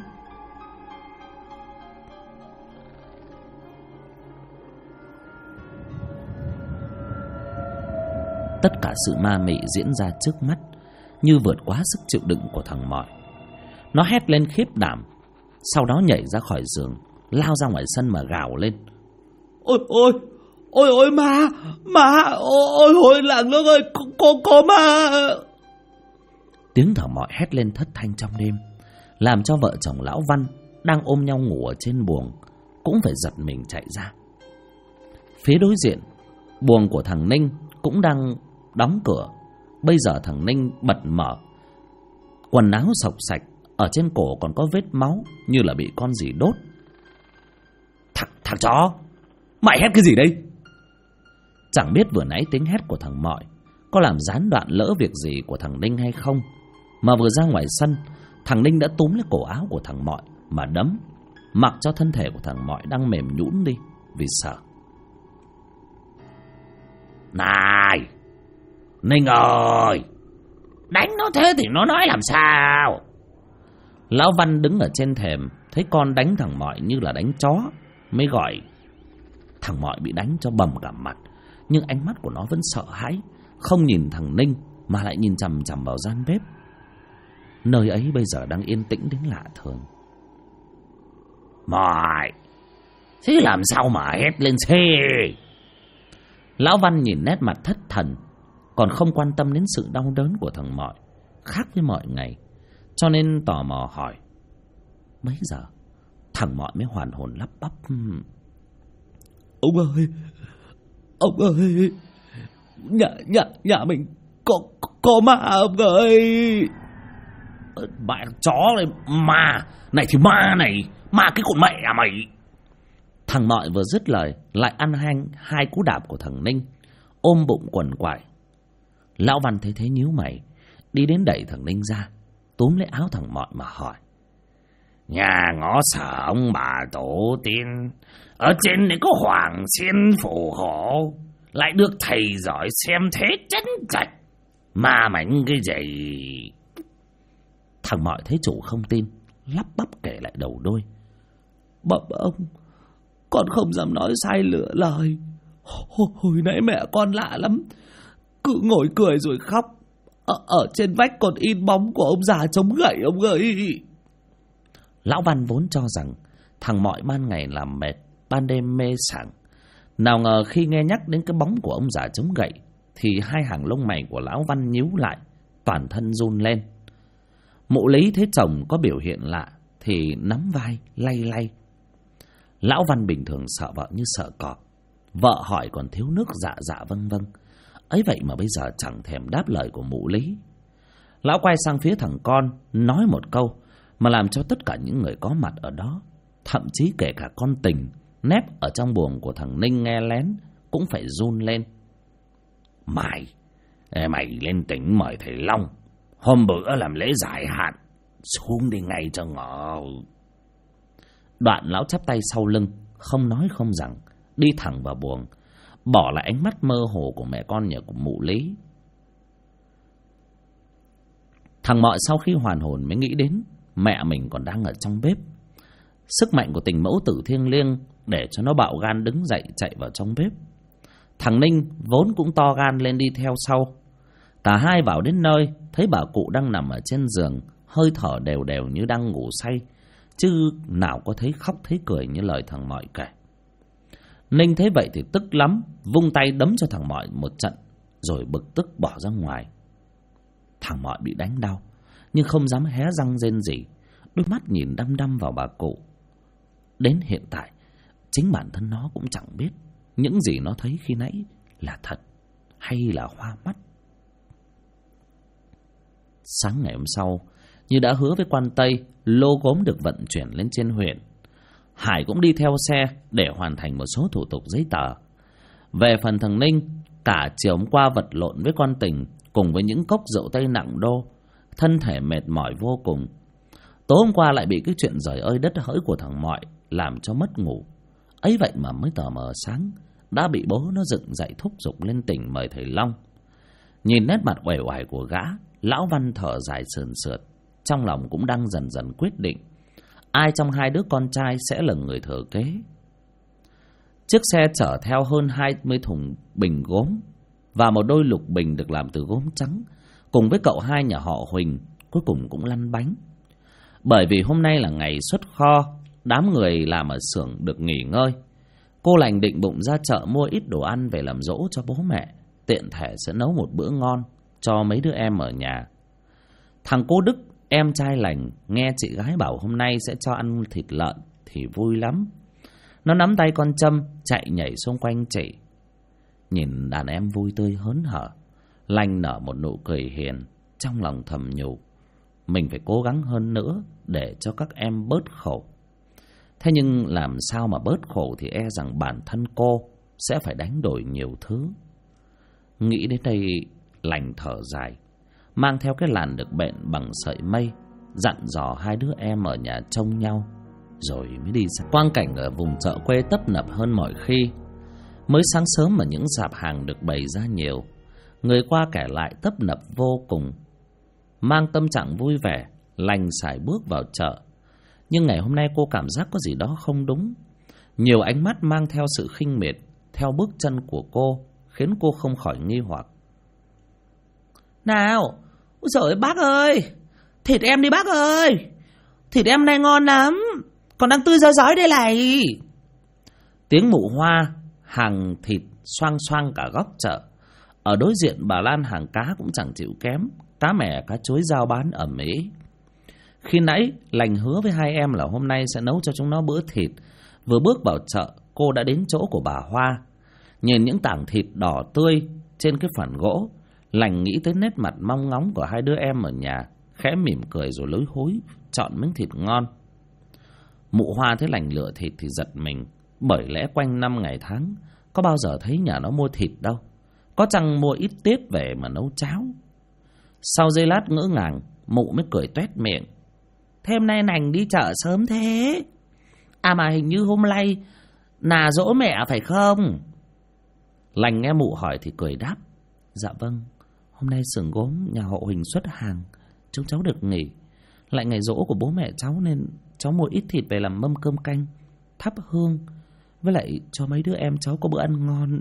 Tất cả sự ma mị diễn ra trước mắt như vượt quá sức chịu đựng của thằng Mọi. Nó hét lên khiếp đảm, sau đó nhảy ra khỏi giường, lao ra ngoài sân mà gào lên: Ôi ôi, ôi ôi ma, ôi ôi làng nước ơi, có ma. Tiếng thằng Mọi hét lên thất thanh trong đêm, làm cho vợ chồng lão Văn đang ôm nhau ngủ ở trên buồng cũng phải giật mình chạy ra. Phía đối diện, buồng của thằng Ninh cũng đang đóng cửa. Bây giờ thằng Ninh bật mở, quần áo xộc sạch, ở trên cổ còn có vết máu như là bị con gì đốt. Thằng chó, mày hét cái gì đây? Chẳng biết vừa nãy tiếng hét của thằng Mọi có làm gián đoạn lỡ việc gì của thằng Ninh hay không, mà vừa ra ngoài sân, thằng Ninh đã túm lấy cổ áo của thằng Mọi mà đấm, mặc cho thân thể của thằng Mọi đang mềm nhũn đi vì sợ. Này Ninh ơi, đánh nó thế thì nó nói làm sao? Lão Văn đứng ở trên thềm, thấy con đánh thằng Mọi như là đánh chó, mới gọi. Thằng Mọi bị đánh cho bầm cả mặt, nhưng ánh mắt của nó vẫn sợ hãi, không nhìn thằng Ninh mà lại nhìn chằm chằm vào gian bếp. Nơi ấy bây giờ đang yên tĩnh đến lạ thường. Mọi, thế làm sao mà hét lên thế? Lão Văn nhìn nét mặt thất thần, còn không quan tâm đến sự đau đớn của thằng Mọi, khác với mọi ngày, cho nên tò mò hỏi. Bấy giờ thằng Mọi mới hoàn hồn lắp bắp: Ông ơi, nhà mình có ma ông ơi. Mẹ chó này, ma này thì ma này, ma cái con mẹ à mày. Thằng Mọi vừa dứt lời lại ăn hai cú đạp của thằng Ninh, ôm bụng quằn quại. Lão Văn thấy thế nhíu mày, đi đến đẩy thằng Ninh ra, túm lấy áo thằng Mọi mà hỏi. Nhà ngõ sở ông bà tổ tiên, ở trên này có hoàng xin phù hộ, lại được thầy giỏi xem thế chân chạch, ma mảnh cái gì? Thằng Mọi thấy chủ không tin, lắp bắp kể lại đầu đuôi. Bẩm ông, con không dám nói sai lựa lời. Hồi nãy mẹ con lạ lắm, cứ ngồi cười rồi khóc. Ở trên vách còn in bóng của ông già chống gậy ông ơi. Lão Văn vốn cho rằng thằng Mọi ban ngày làm mệt, ban đêm mê sảng. Nào ngờ khi nghe nhắc đến cái bóng của ông già chống gậy thì hai hàng lông mày của lão Văn nhíu lại, toàn thân run lên. Mụ Lý thấy chồng có biểu hiện lạ thì nắm vai lay lay. Lão Văn bình thường sợ vợ như sợ cọp, vợ hỏi còn thiếu nước dạ vâng vâng, ấy vậy mà bây giờ chẳng thèm đáp lời của mụ Lý. Lão quay sang phía thằng con, nói một câu mà làm cho tất cả những người có mặt ở đó, thậm chí kể cả con Tình nép ở trong buồng của thằng Ninh nghe lén, cũng phải run lên. Mày lên tỉnh mời thầy Long, hôm bữa làm lễ giải hạn, xuống đi ngay cho ngờ. Đoạn lão chắp tay sau lưng, không nói không rằng, đi thẳng vào buồng, bỏ lại ánh mắt mơ hồ của mẹ con nhà của mụ Lý. Thằng Mọi sau khi hoàn hồn mới nghĩ đến mẹ mình còn đang ở trong bếp. Sức mạnh của tình mẫu tử thiêng liêng để cho nó bạo gan đứng dậy chạy vào trong bếp. Thằng Ninh vốn cũng to gan lên đi theo sau. Cả hai vào đến nơi, thấy bà cụ đang nằm ở trên giường, hơi thở đều đều như đang ngủ say, chứ nào có thấy khóc thấy cười như lời thằng Mọi kể. Ninh thấy vậy thì tức lắm, vung tay đấm cho thằng Mọi một trận, rồi bực tức bỏ ra ngoài. Thằng Mọi bị đánh đau, nhưng không dám hé răng rên gì, đôi mắt nhìn đăm đăm vào bà cụ. Đến hiện tại, chính bản thân nó cũng chẳng biết những gì nó thấy khi nãy là thật hay là hoa mắt. Sáng ngày hôm sau, như đã hứa với quan Tây, lô gốm được vận chuyển lên trên huyện. Hải cũng đi theo xe để hoàn thành một số thủ tục giấy tờ. Về phần thằng Ninh, cả chiều hôm qua vật lộn với con Tình cùng với những cốc rượu Tây nặng đô, thân thể mệt mỏi vô cùng. Tối hôm qua lại bị cái chuyện giời ơi đất hỡi của thằng Mọi làm cho mất ngủ. Ấy vậy mà mới tờ mờ sáng đã bị bố nó dựng dậy thúc giục lên tỉnh mời thầy Long. Nhìn nét mặt uể oải của gã, lão Văn thở dài sườn sượt, trong lòng cũng đang dần dần quyết định ai trong hai đứa con trai sẽ là người thừa kế. Chiếc xe chở theo hơn 20 thùng bình gốm và một đôi lục bình được làm từ gốm trắng, cùng với cậu hai nhà họ Huỳnh cuối cùng cũng lăn bánh. Bởi vì hôm nay là ngày xuất kho, đám người làm ở xưởng được nghỉ ngơi. Cô Lành định bụng ra chợ mua ít đồ ăn về làm giỗ cho bố mẹ, tiện thể sẽ nấu một bữa ngon cho mấy đứa em ở nhà. Thằng cô Đức, em trai Lành, nghe chị gái bảo hôm nay sẽ cho ăn thịt lợn thì vui lắm. Nó nắm tay con Trâm chạy nhảy xung quanh chị. Nhìn đàn em vui tươi hớn hở, Lành nở một nụ cười hiền, trong lòng thầm nhủ mình phải cố gắng hơn nữa để cho các em bớt khổ. Thế nhưng làm sao mà bớt khổ thì e rằng bản thân cô sẽ phải đánh đổi nhiều thứ. Nghĩ đến đây, Lành thở dài, mang theo cái làn được bện bằng sợi mây, dặn dò hai đứa em ở nhà trông nhau, rồi mới đi xa. Quang cảnh ở vùng chợ quê tấp nập hơn mọi khi. Mới sáng sớm mà những sạp hàng được bày ra nhiều, người qua kẻ lại tấp nập vô cùng. Mang tâm trạng vui vẻ, Lành sải bước vào chợ. Nhưng ngày hôm nay cô cảm giác có gì đó không đúng. Nhiều ánh mắt mang theo sự khinh miệt theo bước chân của cô, khiến cô không khỏi nghi hoặc. Nào, ôi giời bác ơi, thịt em đi bác ơi, thịt em này ngon lắm, còn đang tươi rói rói đây này. Tiếng Mụ Hoa hàng thịt xoang xoang cả góc chợ. Ở đối diện bà Lan hàng cá cũng chẳng chịu kém, cá mẻ cá chuối giao bán ầm ĩ. Khi nãy Lành hứa với hai em là hôm nay sẽ nấu cho chúng nó bữa thịt. Vừa bước vào chợ, cô đã đến chỗ của bà Hoa. Nhìn những tảng thịt đỏ tươi trên cái phản gỗ, Lành nghĩ tới nét mặt mong ngóng của hai đứa em ở nhà, khẽ mỉm cười rồi lối hối chọn miếng thịt ngon. Mụ Hoa thấy Lành lựa thịt thì giật mình, bởi lẽ quanh năm ngày tháng có bao giờ thấy nhà nó mua thịt đâu, có chăng mua ít tiết về mà nấu cháo. Sau giây lát ngỡ ngàng, mụ mới cười toét miệng. Thế hôm nay Lành đi chợ sớm thế? À mà hình như hôm nay là giỗ mẹ phải không? Lành nghe mụ hỏi thì cười đáp. Dạ vâng, hôm nay xưởng gốm nhà họ Huỳnh xuất hàng, chúng cháu được nghỉ. Lại ngày giỗ của bố mẹ cháu nên cháu mua ít thịt về làm mâm cơm canh, thắp hương, với lại cho mấy đứa em cháu có bữa ăn ngon.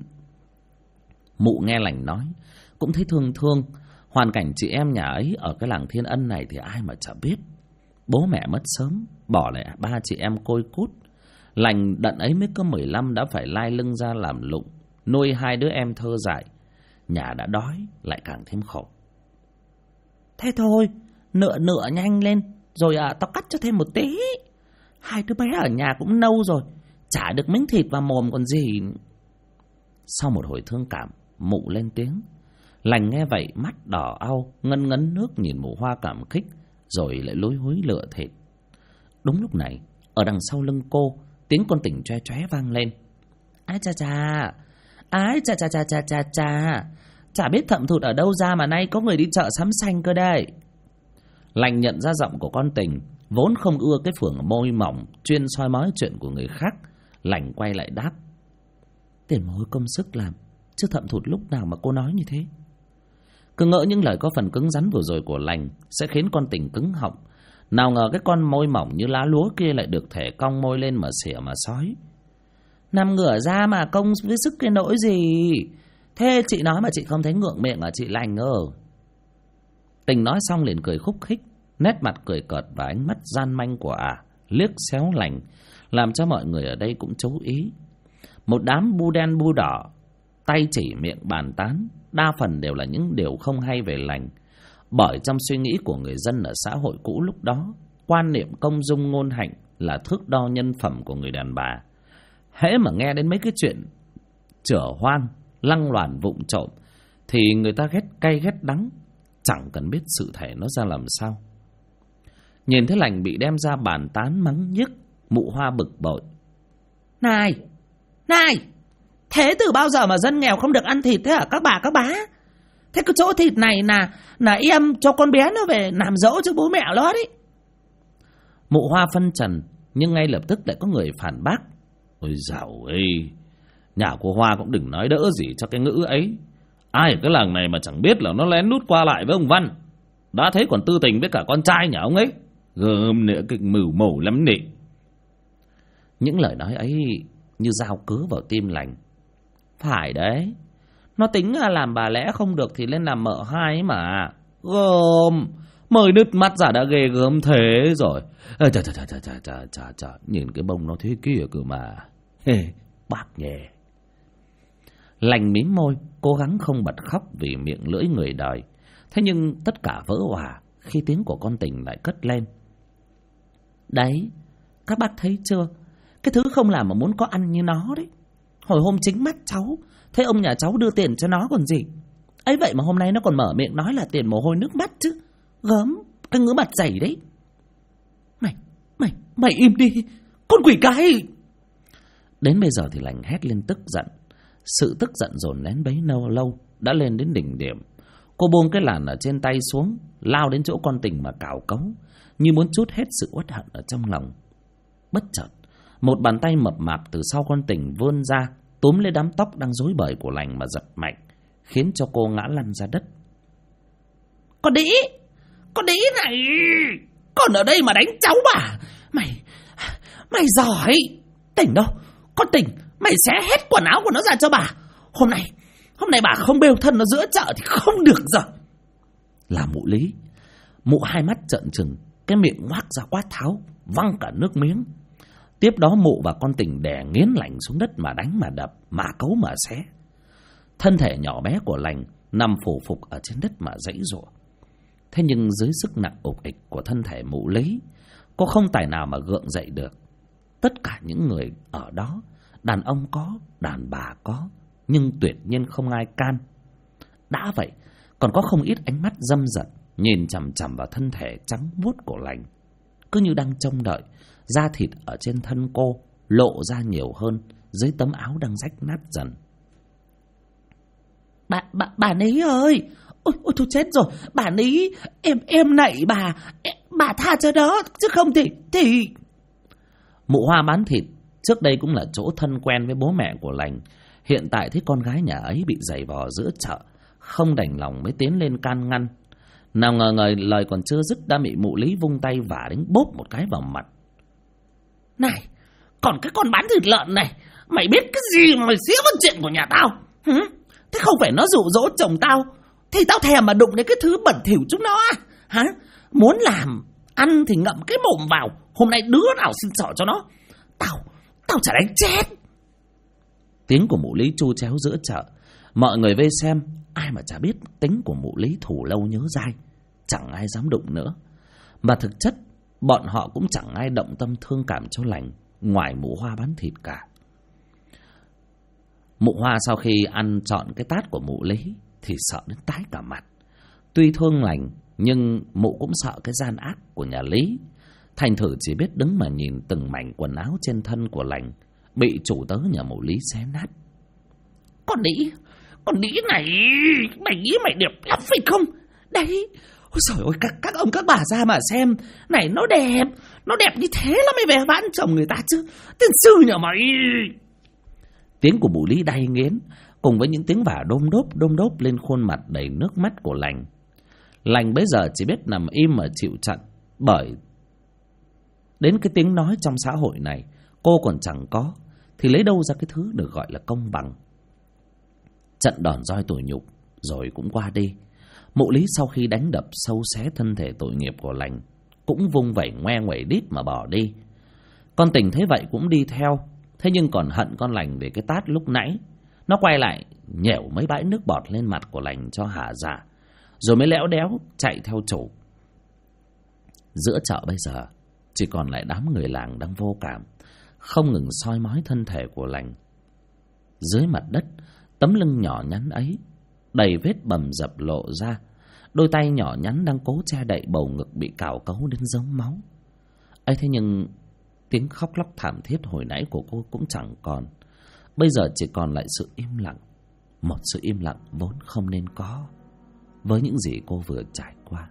Mụ nghe Lành nói cũng thấy thương thương. Hoàn cảnh chị em nhà ấy ở cái làng Thiên Ân này thì ai mà chả biết. Bố mẹ mất sớm, bỏ lại ba chị em côi cút. Lành đận ấy mới có 15 đã phải lai lưng ra làm lụng, nuôi hai đứa em thơ dại. Nhà đã đói lại càng thêm khổ. Thế thôi, nựa nhanh lên, rồi tao cắt cho thêm một tí. Hai đứa bé ở nhà cũng nâu rồi, chả được miếng thịt vào mồm còn gì. Sau một hồi thương cảm, mụ lên tiếng. Lành nghe vậy mắt đỏ au, ngân ngấn nước nhìn Mụ Hoa cảm kích, rồi lại lối hối lựa thịt. Đúng lúc này, ở đằng sau lưng cô, tiếng con tỉnh choe choé vang lên. Ái cha cha, ái cha cha cha cha cha cha, chả biết thậm thụt ở đâu ra mà nay có người đi chợ sắm xanh cơ đây. Lành nhận ra giọng của con Tình, vốn không ưa cái phường môi mỏng chuyên soi mói chuyện của người khác. Lành quay lại đáp. Tiền mối công sức làm, chứ thậm thụt lúc nào mà cô nói như thế. Cứ ngỡ những lời có phần cứng rắn vừa rồi của Lành sẽ khiến con Tình cứng họng. Nào ngờ cái con môi mỏng như lá lúa kia lại được thể cong môi lên mà xỉa mà sói. Nằm ngửa ra mà công với sức cái nỗi gì? Thế chị nói mà chị không thấy ngượng miệng à chị Lành ơ? Tình nói xong liền cười khúc khích, nét mặt cười cợt và ánh mắt gian manh của liếc xéo Lành, làm cho mọi người ở đây cũng chú ý. Một đám bu đen bu đỏ, tay chỉ miệng bàn tán, đa phần đều là những điều không hay về Lành. Bởi trong suy nghĩ của người dân ở xã hội cũ lúc đó, quan niệm công dung ngôn hạnh là thước đo nhân phẩm của người đàn bà. Hễ mà nghe đến mấy cái chuyện chửa hoang, lăng loàn vụng trộm thì người ta ghét cay ghét đắng, chẳng cần biết sự thể nó ra làm sao. Nhìn thấy Lành bị đem ra bàn tán mắng nhức, Mụ Hoa bực bội. Này, thế từ bao giờ mà dân nghèo không được ăn thịt thế hả các bà các bá? Thế cái chỗ thịt này là em cho con bé nó về làm dỗ cho bố mẹ nó đấy. Mụ Hoa phân trần, nhưng ngay lập tức lại có người phản bác. Ôi dạo ơi, nhà của Hoa cũng đừng nói đỡ gì cho cái ngữ ấy. Ai ở cái làng này mà chẳng biết là nó lén lút qua lại với ông Văn. Đã thấy còn tư tình với cả con trai nhà ông ấy. Gớm nữa cái mửu mổ lắm nị. Những lời nói ấy như dao cứa vào tim Lành. Phải đấy, nó tính là làm bà lẽ không được thì lên làm mợ hai ấy mà. Gồm, Mời nứt mắt ra đã ghê gớm thế rồi. Chà, nhìn cái bông nó thế kia cơ mà. Bác nhè. Lành mím môi, cố gắng không bật khóc vì miệng lưỡi người đời. Thế nhưng tất cả vỡ òa khi tiếng của con Tình lại cất lên. Đấy, các bác thấy chưa? Cái thứ không làm mà muốn có ăn như nó đấy. Hồi hôm chính mắt cháu thấy ông nhà cháu đưa tiền cho nó còn gì. Ấy vậy mà hôm nay nó còn mở miệng nói là tiền mồ hôi nước mắt chứ. Gớm, cái ngứa mặt dày đấy. Mày im đi, con quỷ cái. Đến bây giờ thì Lành hét lên tức giận. Sự tức giận dồn nén bấy lâu đã lên đến đỉnh điểm. Cô buông cái làn ở trên tay xuống, lao đến chỗ con Tình mà cào cấu, như muốn trút hết sự uất hận ở trong lòng. Bất chợt, một bàn tay mập mạp từ sau con Tình vươn ra, túm lấy đám tóc đang rối bời của Lành mà giật mạnh, khiến cho cô ngã lăn ra đất. Con đĩ này, còn ở đây mà đánh cháu bà. Mày giỏi. Tình đâu? Con Tình, mày xé hết quần áo của nó ra cho bà. Hôm nay bà không bêu thân nó giữa chợ thì không được rồi. Là mụ Lý. Mụ hai mắt trợn trừng, cái miệng ngoác ra quát tháo, văng cả nước miếng. Tiếp đó mụ và con Tình đè nghiến Lành xuống đất mà đánh mà đập, mà cấu mà xé. Thân thể nhỏ bé của Lành nằm phủ phục ở trên đất mà giãy giụa. Thế nhưng dưới sức nặng ục ịch của thân thể mụ Lý, cô không tài nào mà gượng dậy được. Tất cả những người ở đó, đàn ông có, đàn bà có, nhưng tuyệt nhiên không ai can. Đã vậy, còn có không ít ánh mắt dâm dật nhìn chằm chằm vào thân thể trắng muốt của Lành, cứ như đang trông đợi da thịt ở trên thân cô lộ ra nhiều hơn dưới tấm áo đang rách nát dần. Bà Ní ơi, ôi thôi chết rồi, bà Ní, em nậy bà tha cho đó, chứ không thì... Mụ Hoa bán thịt trước đây cũng là chỗ thân quen với bố mẹ của Lành, hiện tại thấy con gái nhà ấy bị giày vò giữa chợ, không đành lòng mới tiến lên can ngăn. Nào ngờ lời còn chưa dứt đã bị mụ Lý vung tay vả đánh bốp một cái vào mặt. Này, còn cái con bán thịt lợn này, mày biết cái gì mà mày xía vào chuyện của nhà tao? Thế không phải nó dụ dỗ chồng tao thì tao thèm mà đụng đến cái thứ bẩn thỉu chúng nó à? Hả? Muốn làm ăn thì ngậm cái mồm vào. Hôm nay đứa nào xin xỏ cho nó, tao chả đánh chết. Tiếng của mụ Lý chu chéo giữa chợ. Mọi người vây xem, ai mà chả biết tính của mụ Lý thủ lâu nhớ dai, chẳng ai dám đụng nữa. Mà thực chất bọn họ cũng chẳng ai động tâm thương cảm cho Lành ngoài mụ Hoa bán thịt cả. Mụ Hoa sau khi ăn trọn cái tát của mụ Lý thì sợ đến tái cả mặt. Tuy thương Lành nhưng mụ cũng sợ cái gian ác của nhà Lý, thành thử chỉ biết đứng mà nhìn từng mảnh quần áo trên thân của Lành bị chủ tớ nhà mụ Lý xé nát. Con đĩ này, mày nghĩ mày đẹp lắm phải không? Đấy, ôi trời ơi, các ông các bà ra mà xem. Này, nó đẹp như thế là mày về vãn chồng người ta chứ. Tên sư nhà mày. Tiếng của mụ Lý đay nghiến cùng với những tiếng vả đôm đốp lên khuôn mặt đầy nước mắt của Lành. Lành bây giờ chỉ biết nằm im mà chịu trận, bởi đến cái tiếng nói trong xã hội này cô còn chẳng có, thì lấy đâu ra cái thứ được gọi là công bằng. Trận đòn roi tủi nhục rồi cũng qua đi. Mụ Lý sau khi đánh đập sâu xé thân thể tội nghiệp của Lành cũng vung vẩy ngoe nguẩy đít mà bỏ đi. Con Tình thấy vậy cũng đi theo, thế nhưng còn hận con Lành về cái tát lúc nãy. Nó quay lại nhểu mấy bãi nước bọt lên mặt của Lành cho hả dạ, rồi mới léo đéo chạy theo chủ. Giữa chợ bây giờ chỉ còn lại đám người làng đang vô cảm, không ngừng soi mói thân thể của Lành. Dưới mặt đất, tấm lưng nhỏ nhắn ấy đầy vết bầm dập lộ ra, đôi tay nhỏ nhắn đang cố che đậy bầu ngực bị cào cấu đến dấu máu. ấy thế nhưng tiếng khóc lóc thảm thiết hồi nãy của cô cũng chẳng còn. Bây giờ chỉ còn lại sự im lặng, một sự im lặng vốn không nên có với những gì cô vừa trải qua.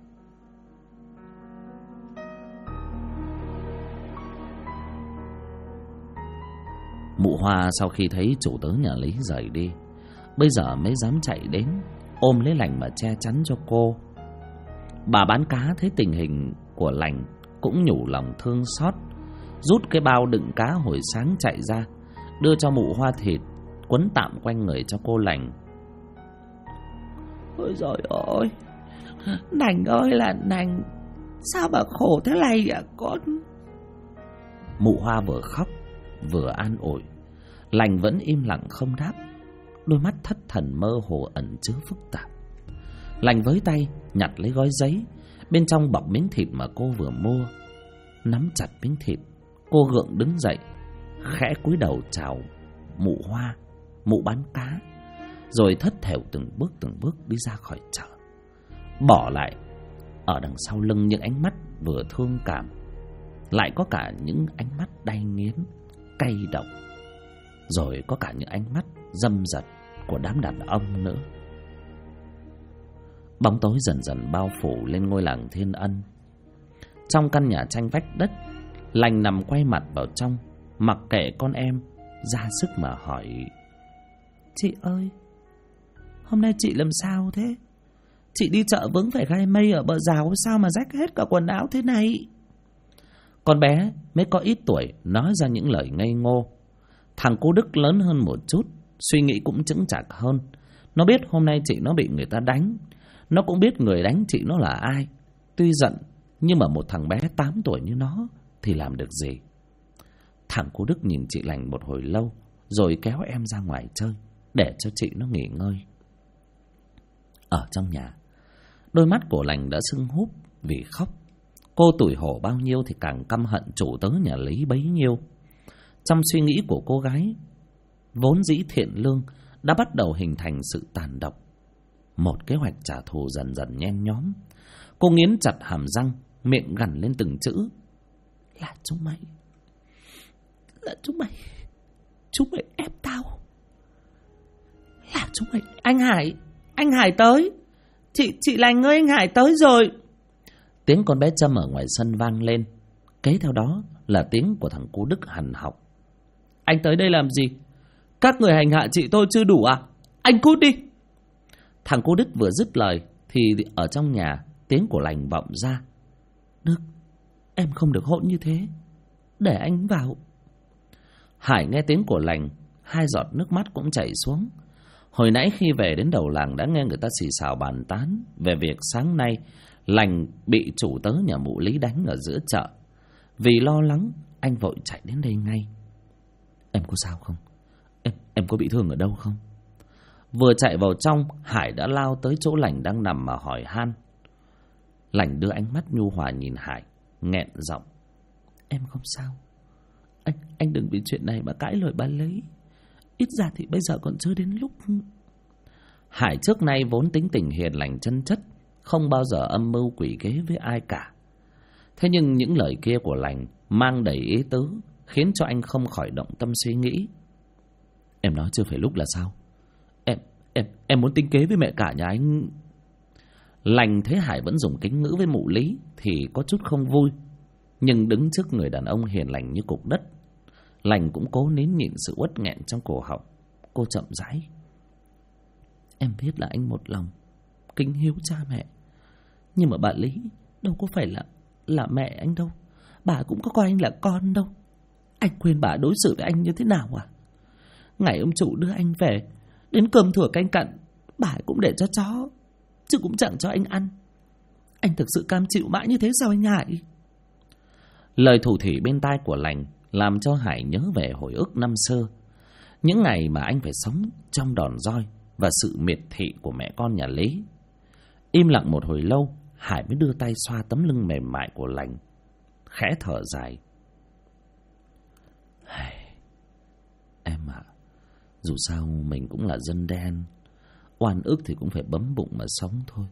Mụ Hoa sau khi thấy chủ tớ nhà Lý rời đi, bây giờ mới dám chạy đến ôm lấy Lành mà che chắn cho cô. Bà bán cá thấy tình hình của Lành cũng nhủ lòng thương xót, rút cái bao đựng cá hồi sáng chạy ra, đưa cho mụ Hoa thịt, quấn tạm quanh người cho cô Lành. Ôi giời ơi, Nành ơi là Nành, sao mà khổ thế này à con? Mụ Hoa vừa khóc vừa an ủi. Lành vẫn im lặng không đáp, đôi mắt thất thần mơ hồ ẩn chứa phức tạp. Lành với tay nhặt lấy gói giấy, bên trong bọc miếng thịt mà cô vừa mua. Nắm chặt miếng thịt, cô gượng đứng dậy, khẽ cúi đầu chào mụ Hoa, mụ bán cá, rồi thất thểu từng bước đi ra khỏi chợ, bỏ lại ở đằng sau lưng những ánh mắt vừa thương cảm, lại có cả những ánh mắt đay nghiến, cay độc, rồi có cả những ánh mắt dâm dật của đám đàn ông nữa. Bóng tối dần dần bao phủ lên ngôi làng Thiên Ân. Trong căn nhà tranh vách đất, Lành nằm quay mặt vào trong, mặc kệ con em, ra sức mà hỏi: Chị ơi, hôm nay chị làm sao thế? Chị đi chợ vướng phải gai mây ở bờ rào, sao mà rách hết cả quần áo thế này? Con bé mới có ít tuổi nói ra những lời ngây ngô. Thằng cô Đức lớn hơn một chút, suy nghĩ cũng chững chạc hơn. Nó biết hôm nay chị nó bị người ta đánh, nó cũng biết người đánh chị nó là ai. Tuy giận, nhưng mà một thằng bé 8 tuổi như nó thì làm được gì. Thằng cô Đức nhìn chị Lành một hồi lâu, rồi kéo em ra ngoài chơi, để cho chị nó nghỉ ngơi. Ở trong nhà, đôi mắt của Lành đã sưng húp vì khóc. Cô tủi hổ bao nhiêu thì càng căm hận chủ tớ nhà Lý bấy nhiêu. Trong suy nghĩ của cô gái vốn dĩ thiện lương đã bắt đầu hình thành sự tàn độc. Một kế hoạch trả thù dần dần nhen nhóm. Cô nghiến chặt hàm răng, miệng gằn lên từng chữ: Là chúng mày, là chúng mày ép tao. Là chúng mày. Anh Hải tới. Chị Lành ơi, anh Hải tới rồi. Tiếng con bé Trâm ở ngoài sân vang lên, kế theo đó là tiếng của thằng cô Đức hằn học: Anh tới đây làm gì? Các người hành hạ chị tôi chưa đủ à? Anh cút đi. Thằng cô Đức vừa dứt lời thì ở trong nhà tiếng của Lành vọng ra: Đức, em không được hỗn như thế, để anh vào. Hải nghe tiếng của Lành, 2 giọt nước mắt cũng chảy xuống. Hồi nãy khi về đến đầu làng đã nghe người ta xì xào bàn tán về việc sáng nay Lành bị chủ tớ nhà mụ Lý đánh ở giữa chợ. Vì lo lắng, anh vội chạy đến đây ngay. Em có sao không? Em có bị thương ở đâu không? Vừa chạy vào trong, Hải đã lao tới chỗ Lành đang nằm mà hỏi han. Lành đưa ánh mắt nhu hòa nhìn Hải, nghẹn giọng: Em không sao. Anh đừng vì chuyện này mà cãi lời bà Lý. Ít ra thì bây giờ còn chưa đến lúc. Hải trước nay vốn tính tình hiền lành chân chất, không bao giờ âm mưu quỷ kế với ai cả. Thế nhưng những lời kia của Lành mang đầy ý tứ, khiến cho anh không khỏi động tâm suy nghĩ. Em nói chưa phải lúc là sao? Em muốn tính kế với mẹ cả nhà anh. Lành thấy Hải vẫn dùng kính ngữ với mụ Lý thì có chút không vui. Nhưng đứng trước người đàn ông hiền lành như cục đất, Lành cũng cố nín nhịn sự uất nghẹn trong cổ họng. Cô chậm rãi: Em biết là anh một lòng kính hiếu cha mẹ, nhưng mà bà Lý đâu có phải là mẹ anh đâu. Bà cũng có coi anh là con đâu. Anh khuyên bà đối xử với anh như thế nào à? Ngày ông chủ đưa anh về, đến cơm thừa canh cặn bà cũng để cho chó, chứ cũng chẳng cho anh ăn. Anh thực sự cam chịu mãi như thế sao anh Hải? Lời thủ thỉ bên tai của Lành làm cho Hải nhớ về hồi ức năm xưa, những ngày mà anh phải sống trong đòn roi và sự miệt thị của mẹ con nhà Lý. Im lặng một hồi lâu, Hải mới đưa tay xoa tấm lưng mềm mại của Lành, khẽ thở dài: Em ạ, dù sao mình cũng là dân đen, oan ức thì cũng phải bấm bụng mà sống thôi.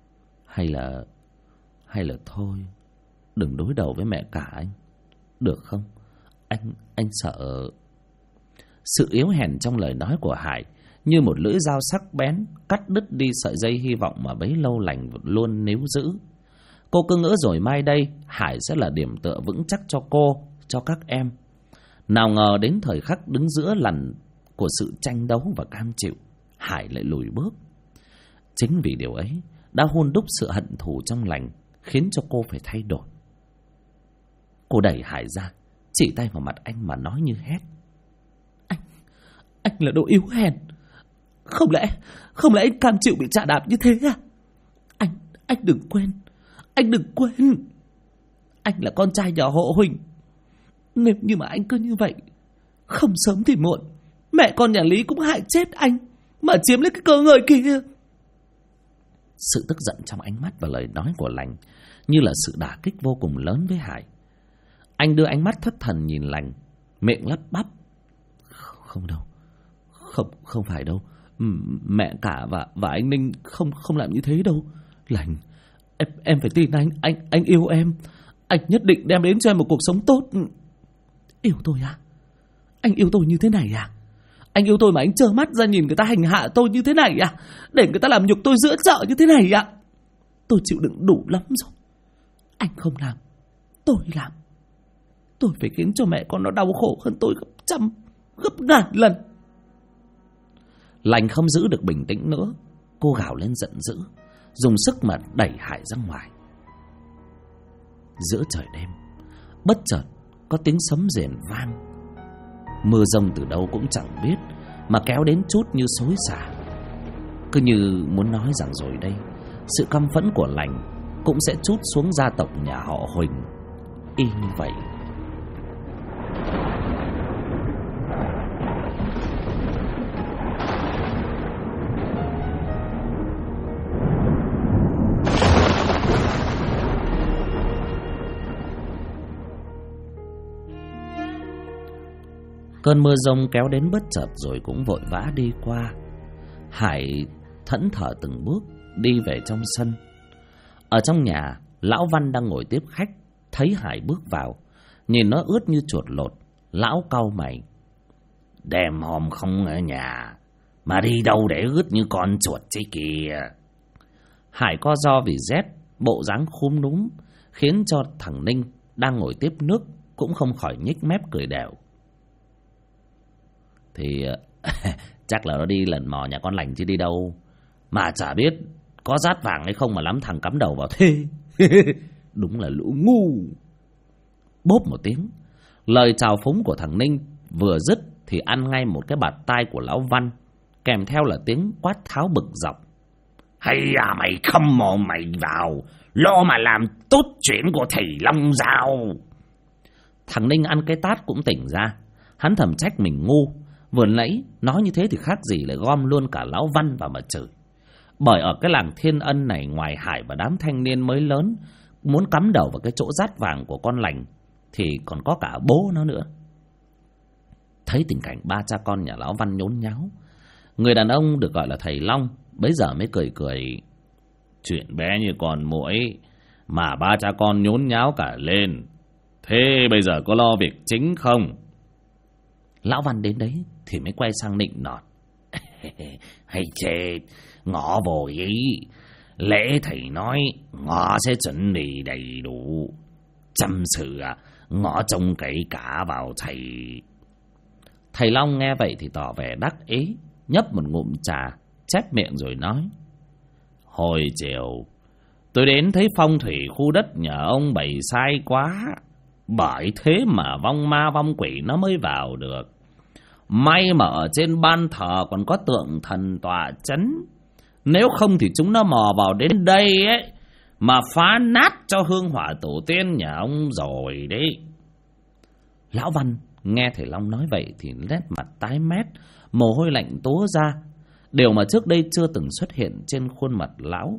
Hay là thôi, đừng đối đầu với mẹ cả anh, được không? Anh sợ. Sự yếu hèn trong lời nói của Hải như một lưỡi dao sắc bén cắt đứt đi sợi dây hy vọng mà bấy lâu Lành luôn níu giữ. Cô cứ ngỡ rồi mai đây Hải sẽ là điểm tựa vững chắc cho cô, cho các em. Nào ngờ đến thời khắc đứng giữa lằn của sự tranh đấu và cam chịu, Hải lại lùi bước. Chính vì điều ấy đã hun đúc sự hận thù trong Lành, khiến cho cô phải thay đổi. Cô đẩy Hải ra, chỉ tay vào mặt anh mà nói như hét: Anh là đồ yếu hèn. Không lẽ anh cam chịu bị chà đạp như thế à? Anh đừng quên. Anh đừng quên. Anh là con trai nhà họ Huỳnh. Nếu như mà anh cứ như vậy, không sớm thì muộn, mẹ con nhà Lý cũng hại chết anh mà chiếm lấy cái cơ ngơi kia. Sự tức giận trong ánh mắt và lời nói của Lành như là sự đả kích vô cùng lớn với Hải. Anh đưa ánh mắt thất thần nhìn Lành, miệng lắp bắp: Không đâu, không phải đâu. Mẹ cả và anh Ninh không làm như thế đâu. Lành, em phải tin anh yêu em. Anh nhất định đem đến cho em một cuộc sống tốt. Yêu tôi à? Anh yêu tôi như thế này à? Anh yêu tôi mà anh trơ mắt ra nhìn người ta hành hạ tôi như thế này à? Để người ta làm nhục tôi giữa chợ như thế này à? Tôi chịu đựng đủ lắm rồi. Anh không làm, tôi làm. Tôi phải khiến cho mẹ con nó đau khổ hơn tôi gấp trăm, gấp ngàn lần. Lành không giữ được bình tĩnh nữa. Cô gào lên giận dữ, dùng sức mà đẩy Hải ra ngoài. Giữa trời đêm, bất chợt có tiếng sấm rền vang. Mưa rông từ đâu cũng chẳng biết mà kéo đến chút như xối xả. Cứ như muốn nói rằng rồi đây, sự căm phẫn của Lành cũng sẽ trút xuống gia tộc nhà họ Huỳnh y như vậy. Cơn mưa rông kéo đến bất chợt rồi cũng vội vã đi qua. Hải thẫn thờ từng bước đi về trong sân. Ở trong nhà, lão Văn đang ngồi tiếp khách, thấy Hải bước vào, nhìn nó ướt như chuột lột, lão cau mày: Đêm hôm không ở nhà mà đi đâu để ướt như con chuột chứ kìa. Hải co ro vì rét, bộ dáng khúm núm khiến cho thằng Ninh đang ngồi tiếp nước cũng không khỏi nhếch mép cười đẻo. Thì chắc là nó đi lần mò nhà con Lành chứ đi đâu. Mà chả biết có rát vàng hay không mà lắm thằng cắm đầu vào thế. Đúng là lũ ngu. Bốp một tiếng, lời chào phúng của thằng Ninh vừa dứt thì ăn ngay một cái bạt tai của lão Văn, kèm theo là tiếng quát tháo bực dọc: Hay à, mày khâm mồm mày vào, lo mà làm tốt chuyện của thầy Long Giao. Thằng Ninh ăn cái tát cũng tỉnh ra. Hắn thầm trách mình ngu, vừa nãy nói như thế thì khác gì lại gom luôn cả lão Văn vào mà chửi. Bởi ở cái làng Thiên Ân này, ngoài Hải và đám thanh niên mới lớn muốn cắm đầu vào cái chỗ rát vàng của con Lành thì còn có cả bố nó nữa. Thấy tình cảnh ba cha con nhà lão Văn nhốn nháo, người đàn ông được gọi là thầy Long bấy giờ mới cười cười: Chuyện bé như con muỗi mà ba cha con nhốn nháo cả lên. Thế bây giờ có lo việc chính không? Lão Văn đến đấy thì mới quay sang nịnh nọt: Hay chết, ngõ vội ý. Lễ thầy nói ngõ sẽ chuẩn bị đầy đủ. Chăm sự à, ngõ trông cậy cả vào thầy. Thầy Long nghe vậy thì tỏ vẻ đắc ý, nhấp một ngụm trà, chép miệng rồi nói: Hồi chiều tôi đến thấy phong thủy khu đất nhà ông bày sai quá, bởi thế mà vong ma vong quỷ nó mới vào được. May mà ở trên ban thờ còn có tượng thần tọa chấn, nếu không thì chúng nó mò vào đến đây ấy mà phá nát cho hương hỏa tổ tiên nhà ông rồi đấy. Lão Văn nghe thầy Long nói vậy thì nét mặt tái mét, mồ hôi lạnh túa ra, điều mà trước đây chưa từng xuất hiện trên khuôn mặt lão.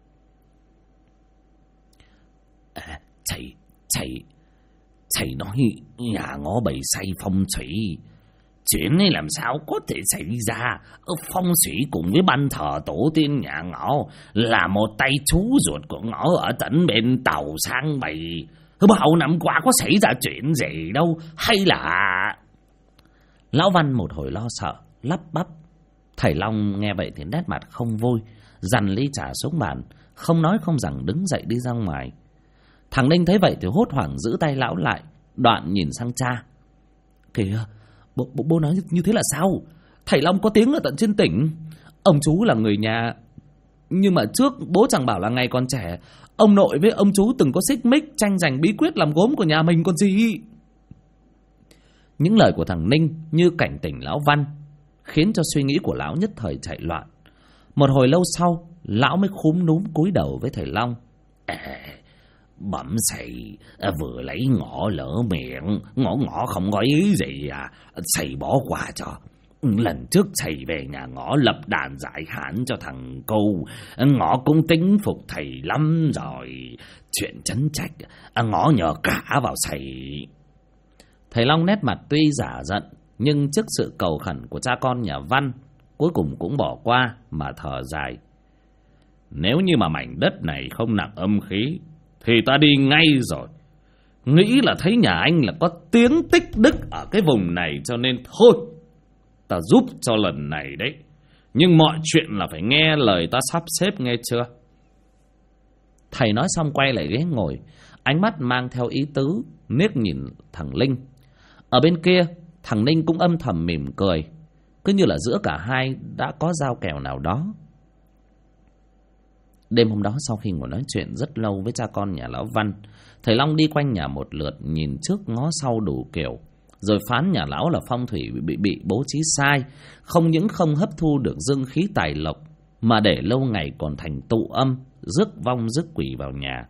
Thầy nói nhà ngõ bày say phong thủy, chuyện này làm sao có thể xảy ra? Phong thủy cùng với ban thờ tổ tiên nhà ngõ là một tay chú ruột của ngõ ở tận bên tàu sang bày. Bao năm qua có xảy ra chuyện gì đâu, hay là... Lão Văn một hồi lo sợ, lắp bắp. Thầy Long nghe vậy thì nét mặt không vui, dằn ly trà xuống bàn, không nói không rằng đứng dậy đi ra ngoài. Thằng Ninh thấy vậy thì hốt hoảng giữ tay lão lại, đoạn nhìn sang cha: Kìa, bố nói như thế là sao? Thầy Long có tiếng ở tận trên tỉnh. Ông chú là người nhà, nhưng mà trước bố chẳng bảo là ngày còn trẻ ông nội với ông chú từng có xích mích tranh giành bí quyết làm gốm của nhà mình còn gì. Những lời của thằng Ninh như cảnh tỉnh lão Văn, khiến cho suy nghĩ của lão nhất thời chạy loạn. Một hồi lâu sau, lão mới khúm núm cúi đầu với thầy Long. Bẩm thầy, vừa lấy ngõ lỡ miệng, ngõ không có ý gì à, thầy bỏ qua cho. Lần trước thầy về nhà ngõ lập đàn giải hạn cho thằng cu, ngõ cũng tính phục thầy lắm rồi. Chuyện trấn trạch, ngõ nhờ cả vào thầy. Thầy Long nét mặt tuy giả giận, nhưng trước sự cầu khẩn của cha con nhà Văn, cuối cùng cũng bỏ qua mà thở dài. Nếu như mà mảnh đất này không nặng âm khí thì ta đi ngay rồi. Nghĩ là thấy nhà anh là có tiếng tích đức ở cái vùng này cho nên thôi, ta giúp cho lần này đấy. Nhưng mọi chuyện là phải nghe lời ta sắp xếp, nghe chưa? Thầy nói xong quay lại ghế ngồi, ánh mắt mang theo ý tứ, liếc nhìn thằng Linh. Ở bên kia, thằng Ninh cũng âm thầm mỉm cười, cứ như là giữa cả hai đã có giao kèo nào đó. Đêm hôm đó, sau khi ngồi nói chuyện rất lâu với cha con nhà lão Văn, thầy Long đi quanh nhà một lượt, nhìn trước ngó sau đủ kiểu, rồi phán nhà lão là phong thủy bị bố trí sai, không những không hấp thu được dương khí tài lộc, mà để lâu ngày còn thành tụ âm, rước vong rước quỷ vào nhà.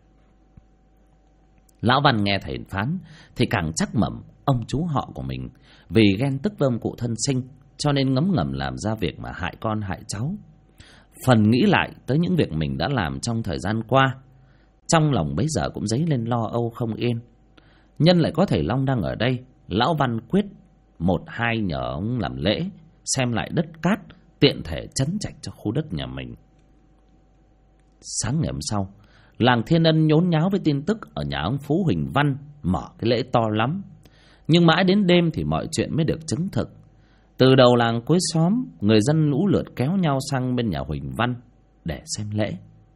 Lão Văn nghe thầy phán thì càng chắc mẩm ông chú họ của mình vì ghen tức với ông cụ thân sinh, cho nên ngấm ngầm làm ra việc mà hại con hại cháu. Phần nghĩ lại tới những việc mình đã làm trong thời gian qua, trong lòng bấy giờ cũng dấy lên lo âu không yên. Nhân lại có thầy Long đang ở đây, lão Văn quyết một hai nhờ ông làm lễ xem lại đất cát, tiện thể trấn trạch cho khu đất nhà mình. Sáng ngày hôm sau, làng Thiên Ân nhốn nháo với tin tức ở nhà ông Phú Huỳnh Văn mở cái lễ to lắm. Nhưng mãi đến đêm thì mọi chuyện mới được chứng thực. Từ đầu làng cuối xóm, người dân lũ lượt kéo nhau sang bên nhà Huỳnh Văn để xem lễ.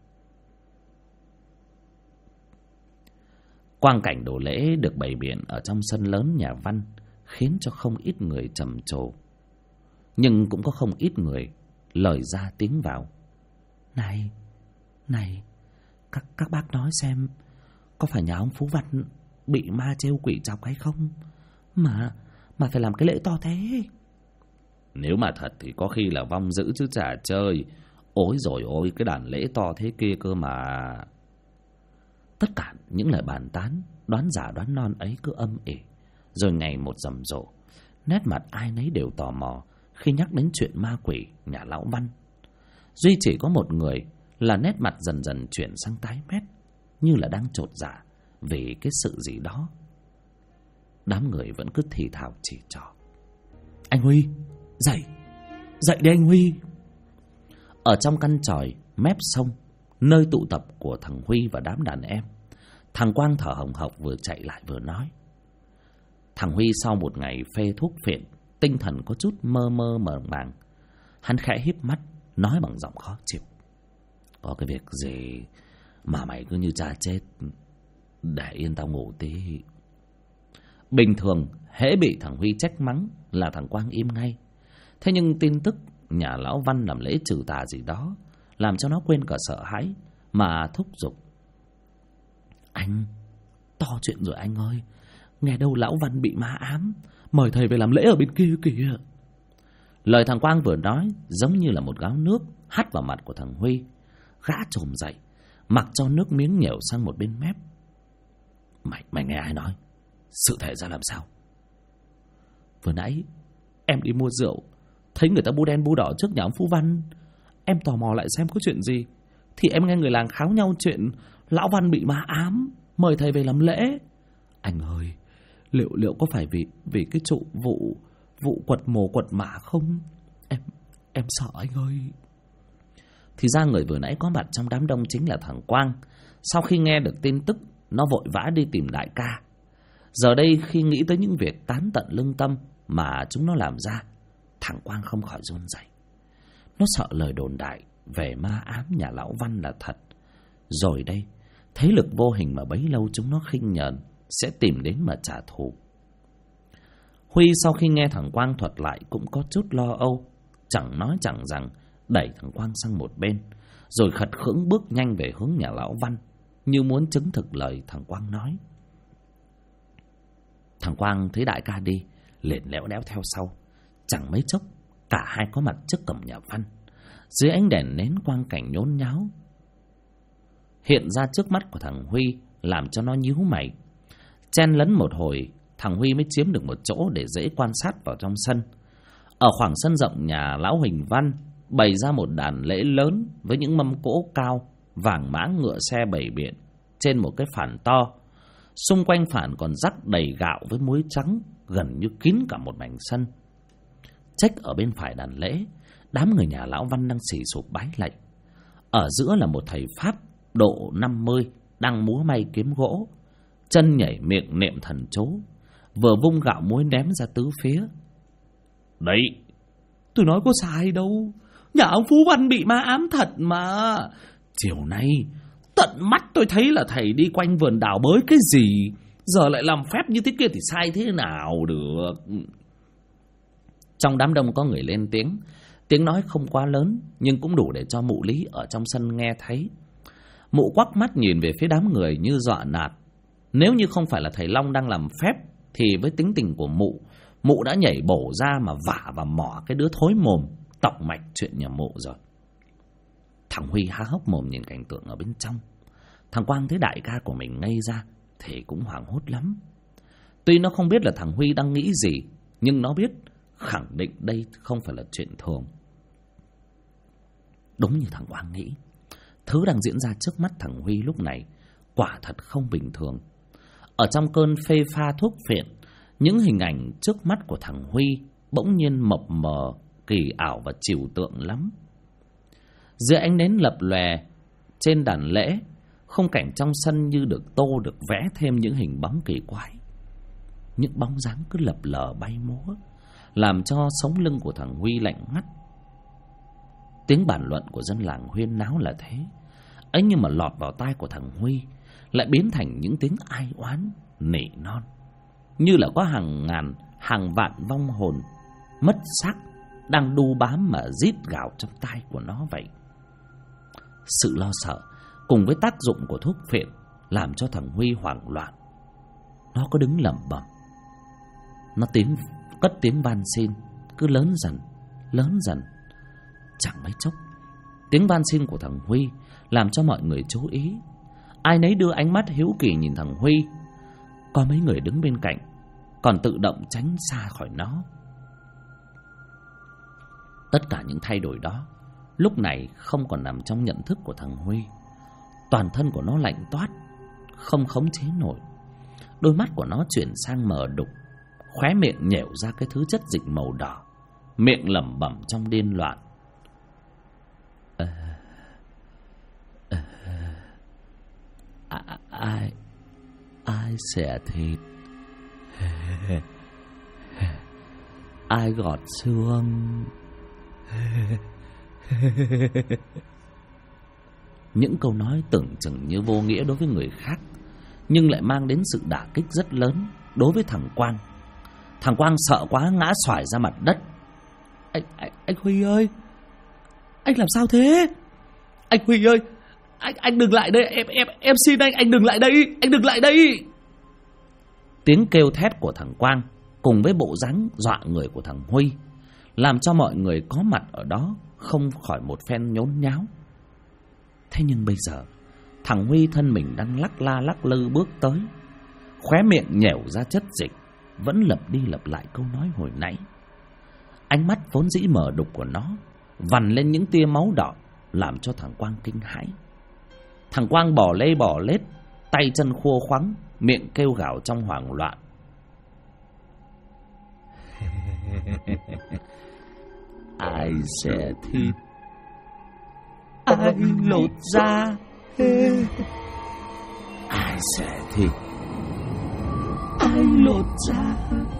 Quang cảnh đồ lễ được bày biện ở trong sân lớn nhà Văn khiến cho không ít người trầm trồ. Nhưng cũng có không ít người lời ra tiếng vào. Này, các bác nói xem, có phải nhà ông Phú Văn bị ma trêu quỷ chọc hay không? Mà phải làm cái lễ to thế. Nếu mà thật thì có khi là vong dữ chứ chả chơi. Ôi rồi ôi, cái đàn lễ to thế kia cơ mà. Tất cả những lời bàn tán, đoán giả đoán non ấy cứ âm ỉ, rồi ngày một rầm rộ. Nét mặt ai nấy đều tò mò khi nhắc đến chuyện ma quỷ nhà lão Văn. Duy chỉ có một người là nét mặt dần dần chuyển sang tái mét, như là đang chột dạ vì cái sự gì đó. Đám người vẫn cứ thì thào chỉ trỏ. Anh Huy, dậy đi anh Huy. Ở trong căn tròi mép sông, nơi tụ tập của thằng Huy và đám đàn em, thằng Quang thở hồng hộc vừa chạy lại vừa nói. Thằng Huy sau một ngày phê thuốc phiện, tinh thần có chút mơ màng. Hắn khẽ híp mắt, nói bằng giọng khó chịu. Có cái việc gì mà mày cứ như cha chết, để yên tao ngủ tí. Bình thường hễ bị thằng Huy trách mắng là thằng Quang im ngay. Thế nhưng tin tức nhà lão Văn làm lễ trừ tà gì đó làm cho nó quên cả sợ hãi mà thúc giục. Anh, to chuyện rồi anh ơi. Nghe đâu lão Văn bị ma ám, mời thầy về làm lễ ở bên kia kìa. Lời thằng Quang vừa nói giống như là một gáo nước hắt vào mặt của thằng Huy. Gã trồm dậy, mặc cho nước miếng nhểu sang một bên mép. Mày nghe ai nói? Sự thể ra làm sao? Vừa nãy em đi mua rượu, thấy người ta bu đen bu đỏ trước nhà ông Phú Văn. Em tò mò lại xem có chuyện gì, thì em nghe người làng kháo nhau chuyện lão Văn bị ma ám, mời thầy về làm lễ. Anh ơi, liệu có phải vì cái vụ quật mồ quật mả không? Em sợ anh ơi. Thì ra người vừa nãy có mặt trong đám đông chính là thằng Quang. Sau khi nghe được tin tức, nó vội vã đi tìm đại ca. Giờ đây khi nghĩ tới những việc tán tận lương tâm mà chúng nó làm ra, thằng Quang không khỏi run rẩy. Nó sợ lời đồn đại về ma ám nhà lão Văn là thật. Rồi đây, thế lực vô hình mà bấy lâu chúng nó khinh nhờn sẽ tìm đến mà trả thù. Huy sau khi nghe thằng Quang thuật lại cũng có chút lo âu, chẳng nói chẳng rằng đẩy thằng Quang sang một bên, rồi khật khững bước nhanh về hướng nhà lão Văn, như muốn chứng thực lời thằng Quang nói. Thằng Quang thấy đại ca đi, liền lẽo đẽo theo sau. Chẳng mấy chốc, cả hai có mặt trước cổng nhà Văn. Dưới ánh đèn nến quang cảnh nhốn nháo hiện ra trước mắt của thằng Huy, làm cho nó nhíu mày. Chen lấn một hồi, thằng Huy mới chiếm được một chỗ để dễ quan sát vào trong sân. Ở khoảng sân rộng nhà lão Huỳnh Văn bày ra một đàn lễ lớn với những mâm cỗ cao, vàng mã ngựa xe bày biện trên một cái phản to. Xung quanh phản còn rắc đầy gạo với muối trắng, gần như kín cả một mảnh sân. Trách ở bên phải đàn lễ, đám người nhà lão Văn đang xì xụp bái lạy. Ở giữa là một thầy Pháp độ 50 đang múa may kiếm gỗ, chân nhảy miệng niệm thần chú, vừa vung gạo muối ném ra tứ phía. Đấy, tôi nói có sai đâu, nhà ông Phú Văn bị ma ám thật mà. Chiều nay tận mắt tôi thấy là thầy đi quanh vườn đào bới cái gì, giờ lại làm phép như thế kia thì sai thế nào được. Trong đám đông có người lên tiếng. Tiếng nói không quá lớn, nhưng cũng đủ để cho mụ Lý ở trong sân nghe thấy. Mụ quắc mắt nhìn về phía đám người như dọa nạt. Nếu như không phải là thầy Long đang làm phép, thì với tính tình của mụ đã nhảy bổ ra mà vả và mỏ cái đứa thối mồm tọc mạch chuyện nhà mụ rồi. Thằng Huy há hốc mồm nhìn cảnh tượng ở bên trong. Thằng Quang thấy đại ca của mình ngây ra thì cũng hoảng hốt lắm. Tuy nó không biết là thằng Huy đang nghĩ gì, nhưng nó biết khẳng định đây không phải là chuyện thường. Đúng như thằng Quang nghĩ, thứ đang diễn ra trước mắt thằng Huy lúc này quả thật không bình thường. Ở trong cơn phê pha thuốc phiện, những hình ảnh trước mắt của thằng Huy bỗng nhiên mập mờ, kỳ ảo và trừu tượng lắm. Dưới ánh nến lập lòe trên đàn lễ, khung cảnh trong sân như được tô được vẽ thêm những hình bóng kỳ quái. Những bóng dáng cứ lập lờ bay múa, làm cho sống lưng của thằng Huy lạnh ngắt. Tiếng bàn luận của dân làng huyên náo là thế, ấy nhưng mà lọt vào tai của thằng Huy lại biến thành những tiếng ai oán nỉ non, như là có hàng ngàn hàng vạn vong hồn mất xác đang đu bám mà rít gào trong tai của nó vậy. Sự lo sợ cùng với tác dụng của thuốc phiện làm cho thằng Huy hoảng loạn. Nó có đứng lẩm bẩm, nó cất tiếng van xin, cứ lớn dần. Chẳng mấy chốc, tiếng van xin của thằng Huy làm cho mọi người chú ý. Ai nấy đưa ánh mắt hiếu kỳ nhìn thằng Huy. Có mấy người đứng bên cạnh còn tự động tránh xa khỏi nó. Tất cả những thay đổi đó lúc này không còn nằm trong nhận thức của thằng Huy. Toàn thân của nó lạnh toát, không khống chế nổi. Đôi mắt của nó chuyển sang mờ đục, khóe miệng nhẻo ra cái thứ chất dịch màu đỏ, miệng lẩm bẩm trong điên loạn. Ai xẻ thịt, ai gọt xương. Những câu nói tưởng chừng như vô nghĩa đối với người khác, nhưng lại mang đến sự đả kích rất lớn đối với thằng Quang. Thằng Quang sợ quá ngã xoài ra mặt đất. Anh Huy ơi, anh làm sao thế? Anh Huy ơi, anh đừng lại đây, em xin anh đừng lại đây, anh đừng lại đây. Tiếng kêu thét của thằng Quang cùng với bộ dáng dọa người của thằng Huy làm cho mọi người có mặt ở đó không khỏi một phen nhốn nháo. Thế nhưng bây giờ thằng Huy thân mình đang lắc la lắc lư bước tới, khóe miệng nhẻo ra chất dịch, vẫn lặp đi lặp lại câu nói hồi nãy. Ánh mắt vốn dĩ mờ đục của nó vằn lên những tia máu đỏ, làm cho thằng Quang kinh hãi. Thằng Quang bỏ lê bỏ lết, tay chân khua khoắng, miệng kêu gào trong hoảng loạn. Ai xẻ thịt, ai lột da, ai xẻ thịt, ai lột da.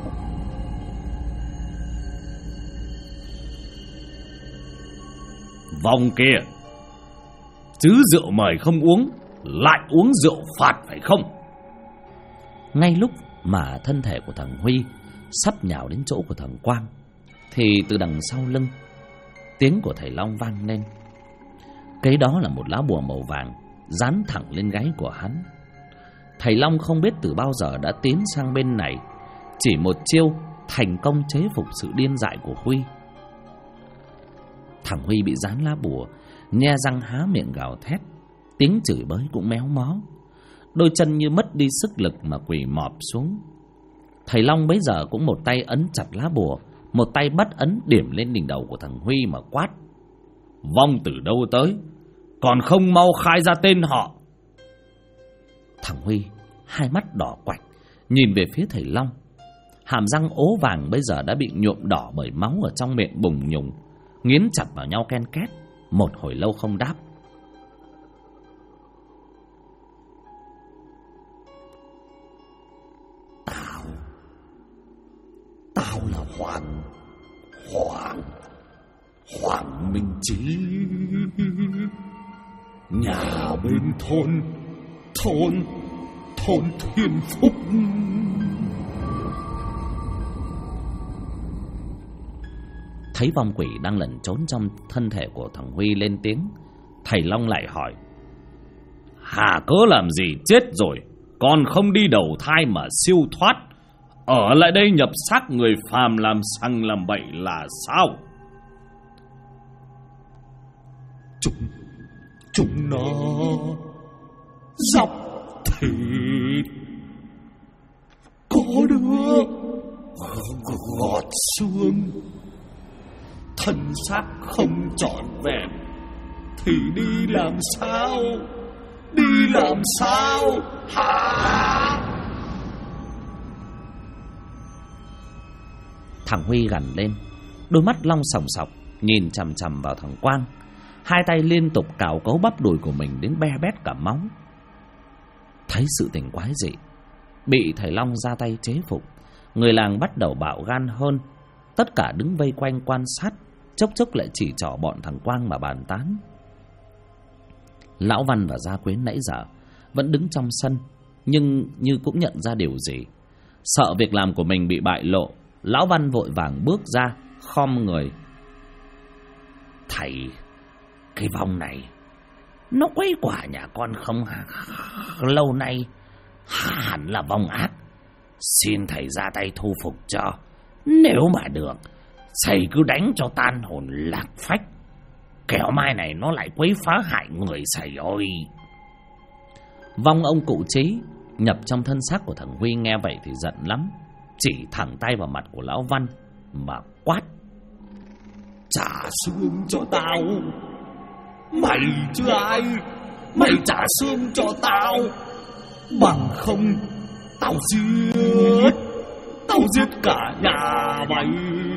Vòng kia, chứ rượu mời không uống, lại uống rượu phạt phải không? Ngay lúc mà thân thể của thằng Huy sắp nhào đến chỗ của thằng Quang, thì từ đằng sau lưng, tiếng của thầy Long vang lên. Cái đó là một lá bùa màu vàng dán thẳng lên gáy của hắn. Thầy Long không biết từ bao giờ đã tiến sang bên này, chỉ một chiêu thành công chế phục sự điên dại của Huy. Thằng Huy bị dán lá bùa, nhe răng há miệng gào thét, tiếng chửi bới cũng méo mó, đôi chân như mất đi sức lực mà quỳ mọp xuống. Thầy Long bấy giờ cũng một tay ấn chặt lá bùa, một tay bắt ấn điểm lên đỉnh đầu của thằng Huy mà quát: "Vong từ đâu tới? Còn không mau khai ra tên họ!" Thằng Huy hai mắt đỏ quạch nhìn về phía thầy Long. Hàm răng ố vàng bây giờ đã bị nhuộm đỏ bởi máu ở trong miệng bùng nhùng, nghiến chặt vào nhau ken két. Một hồi lâu không đáp. Tao là Hoàng Minh Chí, nhà bên thôn Thiên Phúc. Thấy vong quỷ đang lẩn trốn trong thân thể của thằng Huy lên tiếng, thầy Long lại hỏi: "Hà cớ làm gì chết rồi còn không đi đầu thai mà siêu thoát, ở lại đây nhập xác người phàm làm sằng làm bậy là sao?" Chúng nó dọc thịt, có đứa gọt xương, thân xác không trọn vẹn thì đi làm sao hả? Thằng Huy gằn lên, đôi mắt long sòng sọc nhìn chằm chằm vào thằng Quang, hai tay liên tục cào cấu bắp đùi của mình đến be bét cả máu. Thấy sự tình quái dị, bị thầy Long ra tay chế phục, người làng bắt đầu bạo gan hơn. Tất cả đứng vây quanh quan sát, chốc chốc lại chỉ trỏ bọn thằng Quang mà bàn tán. Lão Văn và Gia Quyến nãy giờ vẫn đứng trong sân, nhưng như cũng nhận ra điều gì. Sợ việc làm của mình bị bại lộ, Lão Văn vội vàng bước ra, khom người: "Thầy, cái vong này nó quấy quả nhà con không lâu nay, hẳn là vong ác. Xin thầy ra tay thu phục cho. Nếu mà được, thầy cứ đánh cho tan hồn lạc phách, kẻo mai này nó lại quấy phá hại người thầy ơi." Vong ông cụ Trí nhập trong thân xác của thằng Huy nghe vậy thì giận lắm, chỉ thẳng tay vào mặt của Lão Văn mà quát: "Trả xương cho tao! Mày chứ ai? Mày trả xương cho tao, bằng không tao giết cả nhà mày!"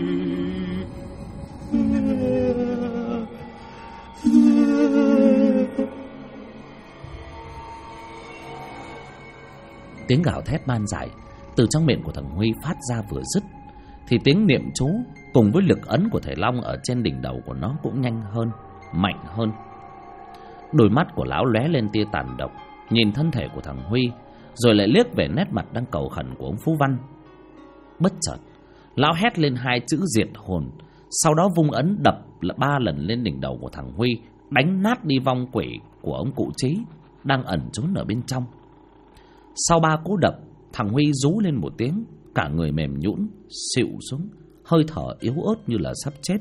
Tiếng gào thét man dại từ trong miệng của thằng Huy phát ra vừa dứt thì tiếng niệm chú cùng với lực ấn của thầy Long ở trên đỉnh đầu của nó cũng nhanh hơn, mạnh hơn. Đôi mắt của lão lóe lên tia tàn độc, nhìn thân thể của thằng Huy, rồi lại liếc về nét mặt đang cầu khẩn của ông Phú Văn. Bất chợt, lão hét lên hai chữ diệt hồn, sau đó vung ấn đập 3 lần lên đỉnh đầu của thằng Huy, đánh nát đi vong quỷ của ông cụ Trí đang ẩn trốn ở bên trong. Sau 3 cú đập, thằng Huy rú lên một tiếng, cả người mềm nhũn, xịu xuống, hơi thở yếu ớt như là sắp chết.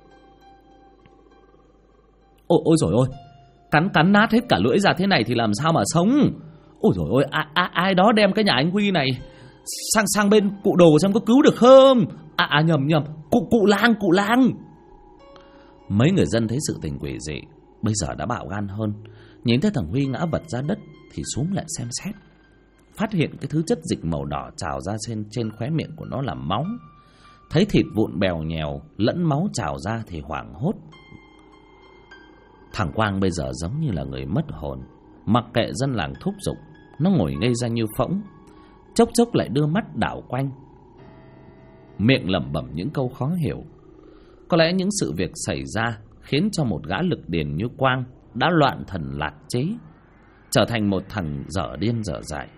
Ôi rồi ôi, cắn nát hết cả lưỡi ra thế này thì làm sao mà sống? Ôi rồi ôi, ai đó đem cái nhà anh Huy này sang bên cụ Đồ xem có cứu được không? Nhầm, cụ lang. Mấy người dân thấy sự tình quỷ dị bây giờ đã bạo gan hơn, nhìn thấy thằng Huy ngã vật ra đất thì xuống lại xem xét, phát hiện cái thứ chất dịch màu đỏ trào ra trên khóe miệng của nó là máu. Thấy thịt vụn bèo nhèo lẫn máu trào ra thì hoảng hốt. Thằng Quang bây giờ giống như là người mất hồn, mặc kệ dân làng thúc giục, nó ngồi ngây ra như phỗng, chốc chốc lại đưa mắt đảo quanh, miệng lẩm bẩm những câu khó hiểu. Có lẽ những sự việc xảy ra khiến cho một gã lực điền như Quang đã loạn thần lạc trí, trở thành một thằng dở điên dở dại.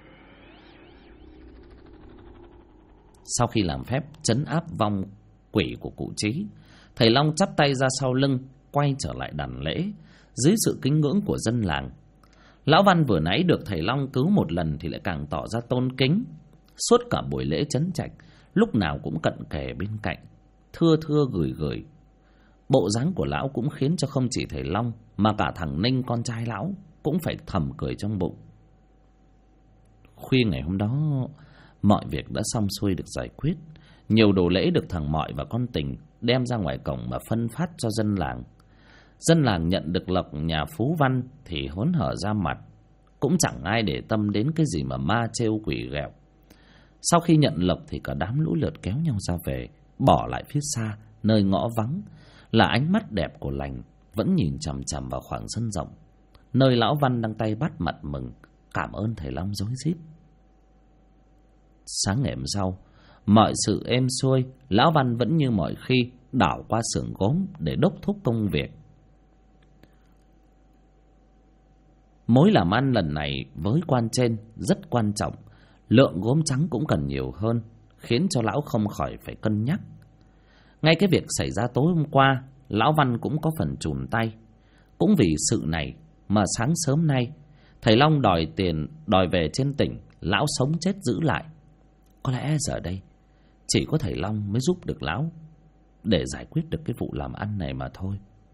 Sau khi làm phép trấn áp vong quỷ của cụ Trí, thầy Long chắp tay ra sau lưng, quay trở lại đàn lễ dưới sự kính ngưỡng của dân làng. Lão Văn vừa nãy được thầy Long cứu một lần thì lại càng tỏ ra tôn kính. Suốt cả buổi lễ trấn trạch, lúc nào cũng cận kề bên cạnh, thưa gửi. Bộ dáng của lão cũng khiến cho không chỉ thầy Long mà cả thằng Ninh con trai lão cũng phải thầm cười trong bụng. Khuya ngày hôm đó, mọi việc đã xong xuôi được giải quyết. Nhiều đồ lễ được thằng Mọi và con Tình đem ra ngoài cổng mà phân phát cho dân làng. Dân làng nhận được lộc nhà Phú Văn thì hớn hở ra mặt, cũng chẳng ai để tâm đến cái gì mà ma trêu quỷ ghẹo. Sau khi nhận lộc thì cả đám lũ lượt kéo nhau ra về, bỏ lại phía xa nơi ngõ vắng là ánh mắt đẹp của lành vẫn nhìn chằm chằm vào khoảng sân rộng, nơi lão Văn đang tay bắt mặt mừng cảm ơn thầy Long rối rít. Sáng ngày hôm sau, mọi sự êm xuôi, lão Văn vẫn như mọi khi đảo qua xưởng gốm để đốc thúc công việc. Mối làm ăn lần này với quan trên rất quan trọng, lượng gốm trắng cũng cần nhiều hơn, khiến cho lão không khỏi phải cân nhắc. Ngay cái việc xảy ra tối hôm qua, lão Văn cũng có phần chùn tay. Cũng vì sự này mà sáng sớm nay, thầy Long đòi tiền đòi về trên tỉnh, lão sống chết giữ lại. Có lẽ giờ đây chỉ có thầy Long mới giúp được lão để giải quyết được cái vụ làm ăn này mà thôi.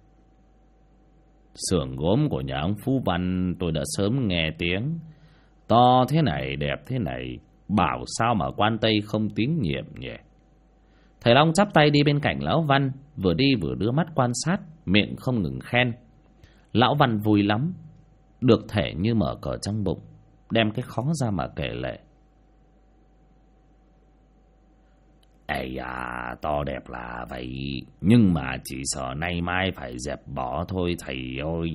Xưởng gốm của nhà ông Phú Văn tôi đã sớm nghe tiếng. To thế này, đẹp thế này, bảo sao mà quan Tây không tín nhiệm nhỉ? Thầy Long chắp tay đi bên cạnh lão Văn, vừa đi vừa đưa mắt quan sát, miệng không ngừng khen. Lão Văn vui lắm, được thể như mở cờ trong bụng, đem cái khó ra mà kể lệ. Ây à, to đẹp là vậy, nhưng mà chỉ sợ nay mai phải dẹp bỏ thôi thầy ơi.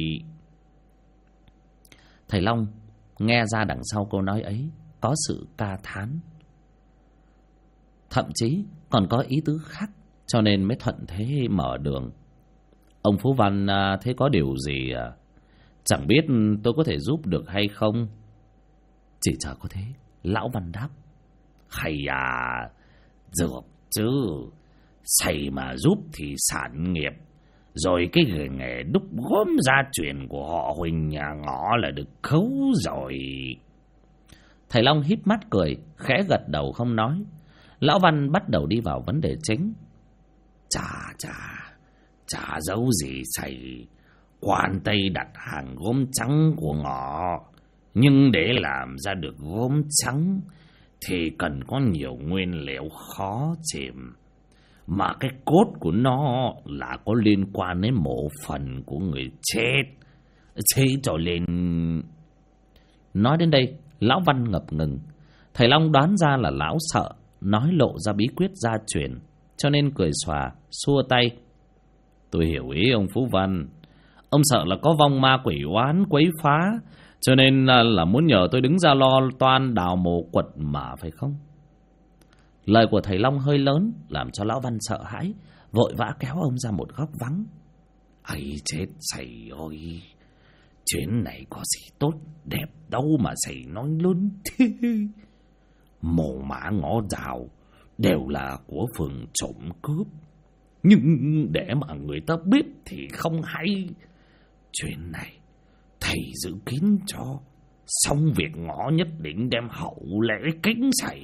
Thầy Long nghe ra đằng sau câu nói ấy có sự ca thán, thậm chí còn có ý tứ khác, cho nên mới thuận thế mở đường. Ông Phú Văn thế có điều gì chẳng biết tôi có thể giúp được hay không? Chỉ chờ có thế, lão Văn đáp. Hay à, được chứ, thầy mà giúp thì sản nghiệp, rồi cái nghề đúc gốm gia truyền của họ Huỳnh nhà Ngõ là được khấu rồi. Thầy Long híp mắt cười, khẽ gật đầu không nói. Lão Văn bắt đầu đi vào vấn đề chính. Chả giấu gì thầy, quan Tây đặt hàng gốm trắng của Ngọ, nhưng để làm ra được gốm trắng thì cần có nhiều nguyên liệu khó tìm, mà cái cốt của nó là có liên quan đến mộ phần của người chết. Thế cho nên... Nói đến đây, lão Văn ngập ngừng. Thầy Long đoán ra là lão sợ nói lộ ra bí quyết gia truyền, cho nên cười xòa, xua tay. Tôi hiểu ý ông Phú Văn. Ông sợ là có vong ma quỷ oán quấy phá, cho nên là muốn nhờ tôi đứng ra lo toan đào mộ quật mà, phải không? Lời của thầy Long hơi lớn, làm cho lão Văn sợ hãi, vội vã kéo ông ra một góc vắng. Ấy chết thầy ơi, chuyến này có gì tốt đẹp đâu mà thầy nói lớn thế. Mồ mã ngõ rào đều là của phường trộm cướp, nhưng để mà người ta biết thì không hay. Chuyện này thầy giữ kín cho, xong việc Ngõ nhất định đem hậu lễ kính thầy.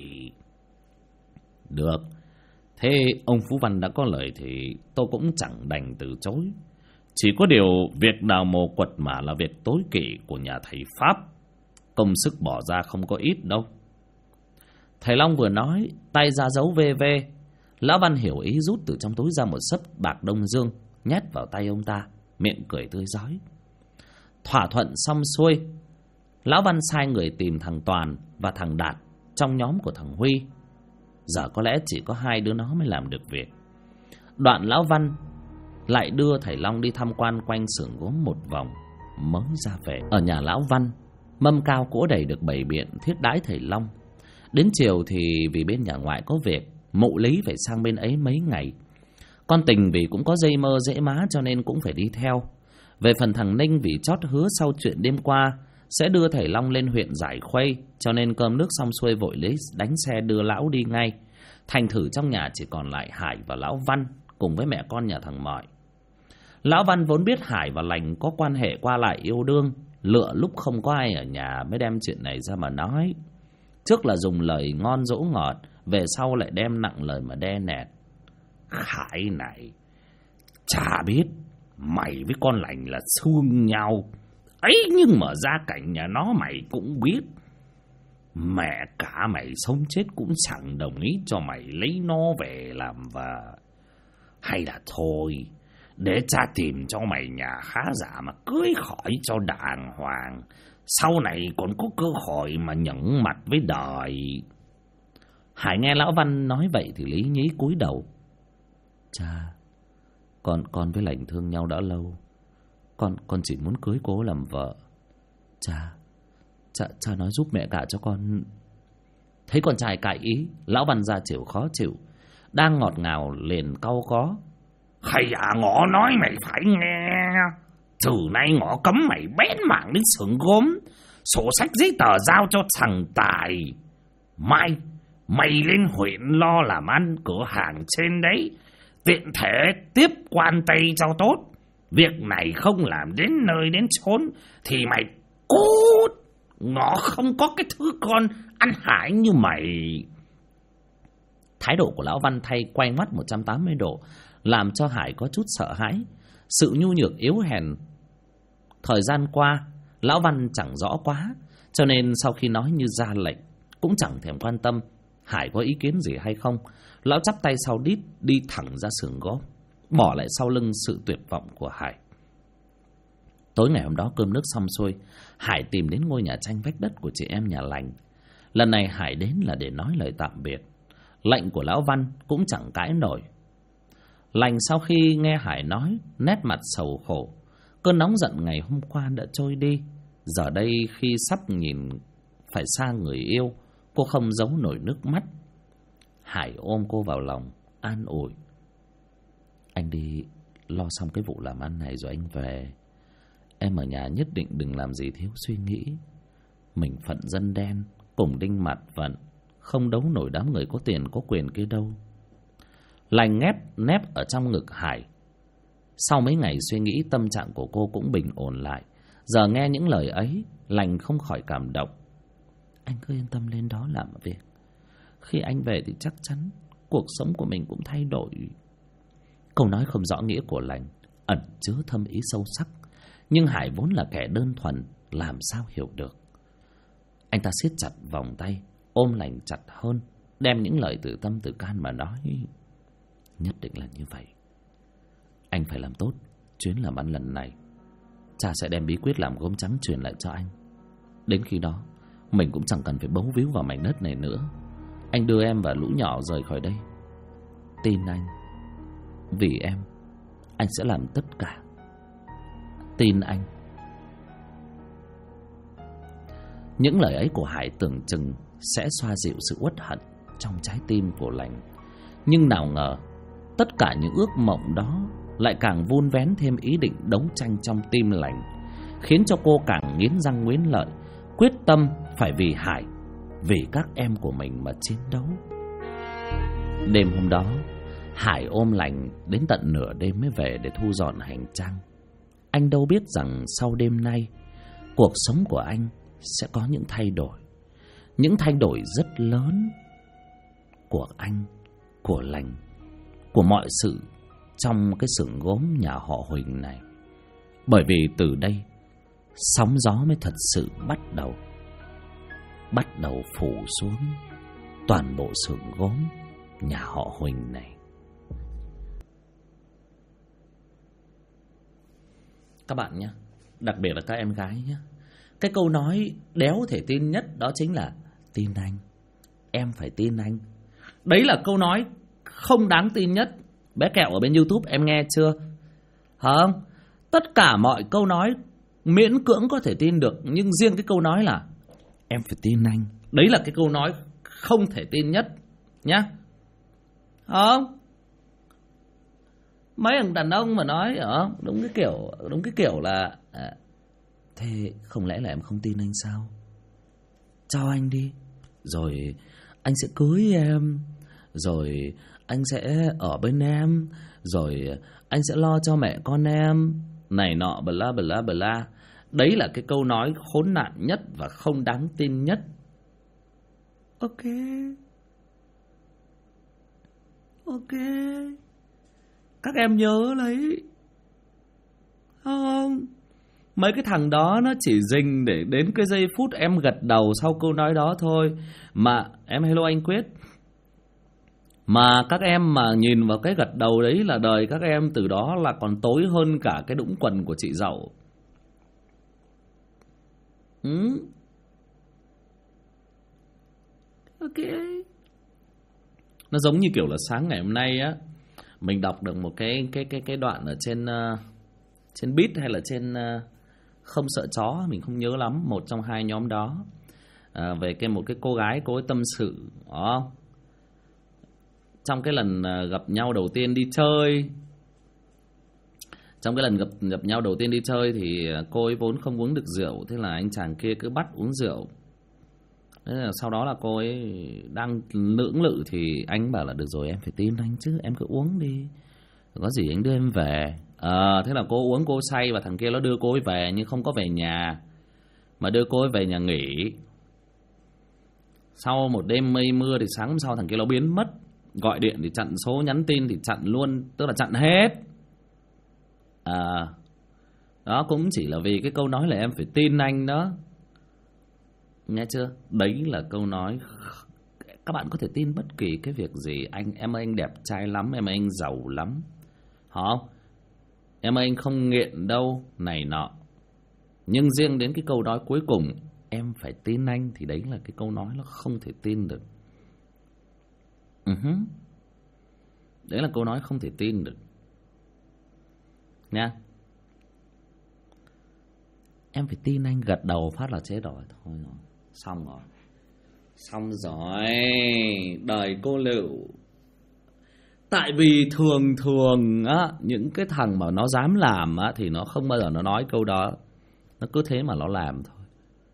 Được, thế ông Phú Văn đã có lời thì tôi cũng chẳng đành từ chối. Chỉ có điều việc đào mộ quật mả là việc tối kỵ của nhà thầy Pháp, công sức bỏ ra không có ít đâu. Thầy Long vừa nói, tay ra dấu VV. Lão Văn hiểu ý, rút từ trong túi ra một xấp bạc Đông Dương, nhét vào tay ông ta, miệng cười tươi rói. Thỏa thuận xong xuôi, lão Văn sai người tìm thằng Toàn và thằng Đạt trong nhóm của thằng Huy. Giờ có lẽ chỉ có hai đứa nó mới làm được việc. Đoạn lão Văn lại đưa thầy Long đi tham quan quanh xưởng gốm một vòng mới ra về. Ở nhà lão Văn, mâm cao cỗ đầy được bày biện thiết đãi thầy Long. Đến chiều thì vì bên nhà ngoại có việc, mụ Lý phải sang bên ấy mấy ngày. Con Tình vì cũng có dây mơ dễ má cho nên cũng phải đi theo. Về phần thằng Ninh vì chót hứa sau chuyện đêm qua sẽ đưa thầy Long lên huyện Giải Khuây, cho nên cơm nước xong xuôi vội lấy đánh xe đưa lão đi ngay. Thành thử trong nhà chỉ còn lại Hải và lão Văn cùng với mẹ con nhà thằng Mọi. Lão Văn vốn biết Hải và Lành có quan hệ qua lại yêu đương, lựa lúc không có ai ở nhà mới đem chuyện này ra mà nói. Trước là dùng lời ngon dỗ ngọt, về sau lại đem nặng lời mà đe nẹt. Hải này, Chả biết mày với con Lành là thương nhau ấy, nhưng mà gia cảnh nhà nó mày cũng biết. Mẹ cả mày sống chết cũng chẳng đồng ý cho mày lấy nó về làm vợ. Hay là thôi, để cha tìm cho mày nhà khá giả mà cưới khỏi cho đàng hoàng, sau này còn có cơ hội mà nhận mặt với đời. Hải nghe lão Văn nói vậy thì lý nhí cúi đầu. Cha, con với Lành thương nhau đã lâu. Con chỉ muốn cưới cô làm vợ. Cha nói giúp mẹ cả cho con. Thấy con trai cãi ý, lão Văn ra chiều khó chịu, đang ngọt ngào liền cau có. Hay à, ngõ nói mày phải nghe. Từ nay ngõ cấm mày bén mảng đến xưởng gốm, sổ sách giấy tờ giao cho thằng Tài. Mai mày lên huyện lo làm ăn cửa hàng trên đấy, tiện thể tiếp quan Tây cho tốt. Việc này không làm đến nơi đến chốn thì mày cút. Ngõ không có cái thứ con ăn hại như mày. Thái độ của lão Văn thay quay ngoắt 180 độ, làm cho Hải có chút sợ hãi. Sự nhu nhược yếu hèn thời gian qua lão Văn chẳng rõ quá, cho nên sau khi nói như ra lệnh cũng chẳng thèm quan tâm Hải có ý kiến gì hay không. Lão chắp tay sau đít đi thẳng ra xưởng gốm, bỏ lại sau lưng sự tuyệt vọng của Hải. Tối ngày hôm đó cơm nước xong xuôi, Hải tìm đến ngôi nhà tranh vách đất của chị em nhà Lành. Lần này Hải đến là để nói lời tạm biệt. Lệnh của lão Văn cũng chẳng cãi nổi. Lành sau khi nghe Hải nói, nét mặt sầu khổ. Cơn nóng giận ngày hôm qua đã trôi đi. Giờ đây khi sắp nhìn phải xa người yêu, cô không giấu nổi nước mắt. Hải ôm cô vào lòng, an ủi. Anh đi lo xong cái vụ làm ăn này rồi anh về. Em ở nhà nhất định đừng làm gì thiếu suy nghĩ. Mình phận dân đen, cùng đinh mặt vận, không đấu nổi đám người có tiền có quyền kia đâu. Lành nép ở trong ngực Hải. Sau mấy ngày suy nghĩ, tâm trạng của cô cũng bình ổn lại. Giờ nghe những lời ấy, Lành không khỏi cảm động. Anh cứ yên tâm lên đó làm việc. Khi anh về thì chắc chắn cuộc sống của mình cũng thay đổi. Câu nói không rõ nghĩa của Lành ẩn chứa thâm ý sâu sắc, nhưng Hải vốn là kẻ đơn thuần, làm sao hiểu được. Anh ta siết chặt vòng tay, ôm Lành chặt hơn, đem những lời từ tâm từ can mà nói. Nhất định là như vậy. Anh phải làm tốt chuyến làm ăn lần này. Cha sẽ đem bí quyết làm gốm trắng truyền lại cho anh. Đến khi đó mình cũng chẳng cần phải bấu víu vào mảnh đất này nữa. Anh đưa em và lũ nhỏ rời khỏi đây. Tin anh, vì em, anh sẽ làm tất cả. Tin anh. Những lời ấy của Hải tưởng chừng sẽ xoa dịu sự uất hận trong trái tim của Lành. Nhưng nào ngờ tất cả những ước mộng đó lại càng vun vén thêm ý định đấu tranh trong tim Lành, khiến cho cô càng nghiến răng nghiến lợi, quyết tâm phải vì Hải, vì các em của mình mà chiến đấu. Đêm hôm đó, Hải ôm Lành đến tận nửa đêm mới về để thu dọn hành trang. Anh đâu biết rằng sau đêm nay, cuộc sống của anh sẽ có những thay đổi. Những thay đổi rất lớn của anh, của Lành, của mọi sự trong cái xưởng gốm nhà họ Huỳnh này. Bởi vì từ đây, sóng gió mới thật sự bắt đầu phủ xuống toàn bộ xưởng gốm nhà họ Huỳnh này. Các bạn nhé, đặc biệt là các em gái nhé, cái câu nói đéo thể tin nhất đó chính là tin anh, em phải tin anh. Đấy là câu nói không đáng tin nhất. Bé Kẹo ở bên YouTube em nghe chưa? Không, tất cả mọi câu nói miễn cưỡng có thể tin được, nhưng riêng cái câu nói là em phải tin anh, đấy là cái câu nói không thể tin nhất nhá. Không, mấy thằng đàn ông mà nói đúng cái kiểu là thế không lẽ là em không tin anh sao? Cho anh đi, rồi anh sẽ cưới em, rồi anh sẽ ở bên em, rồi anh sẽ lo cho mẹ con em, này nọ bla bla bla. Đấy là cái câu nói khốn nạn nhất và không đáng tin nhất. Ok, Các em nhớ lấy. Không, mấy cái thằng đó nó chỉ dình để đến cái giây phút em gật đầu sau câu nói đó thôi. Mà em hello anh Quyết. Mà các em mà nhìn vào cái gật đầu đấy là đời các em từ đó là còn tối hơn cả cái đũng quần của chị Dậu. Ok. Nó giống như kiểu là sáng ngày hôm nay á, mình đọc được một cái đoạn ở trên Beat hay là trên Không Sợ Chó, mình không nhớ lắm, một trong hai nhóm đó, về một cái cô gái cô ấy tâm sự đó. Trong cái lần gặp nhau đầu tiên đi chơi, gặp nhau đầu tiên đi chơi thì cô ấy vốn không uống được rượu, thế là anh chàng kia cứ bắt uống rượu. Thế là sau đó là cô ấy đang lưỡng lự thì anh bảo là được rồi, em phải tin anh chứ, em cứ uống đi, có gì anh đưa em về. Thế là cô uống cô say và thằng kia nó đưa cô ấy về, nhưng không có về nhà mà đưa cô ấy về nhà nghỉ. Sau một đêm mây mưa thì sáng hôm sau thằng kia nó biến mất, gọi điện thì chặn số, nhắn tin thì chặn luôn, tức là chặn hết. Đó cũng chỉ là vì cái câu nói là em phải tin anh đó. Nghe chưa? Đấy là câu nói. Các bạn có thể tin bất kỳ cái việc gì. Em ơi anh đẹp trai lắm, em ơi anh giàu lắm, không? Em ơi anh không nghiện đâu, này nọ. Nhưng riêng đến cái câu nói cuối cùng, em phải tin anh, thì đấy là cái câu nói nó không thể tin được. Đấy là câu nói không thể tin được nha. Em phải tin anh, gật đầu phát là chết rồi. Thôi rồi, xong rồi. Xong rồi, đời cô Lựu. Tại vì thường á, những cái thằng mà nó dám làm á thì nó không bao giờ nó nói câu đó. Nó cứ thế mà nó làm thôi.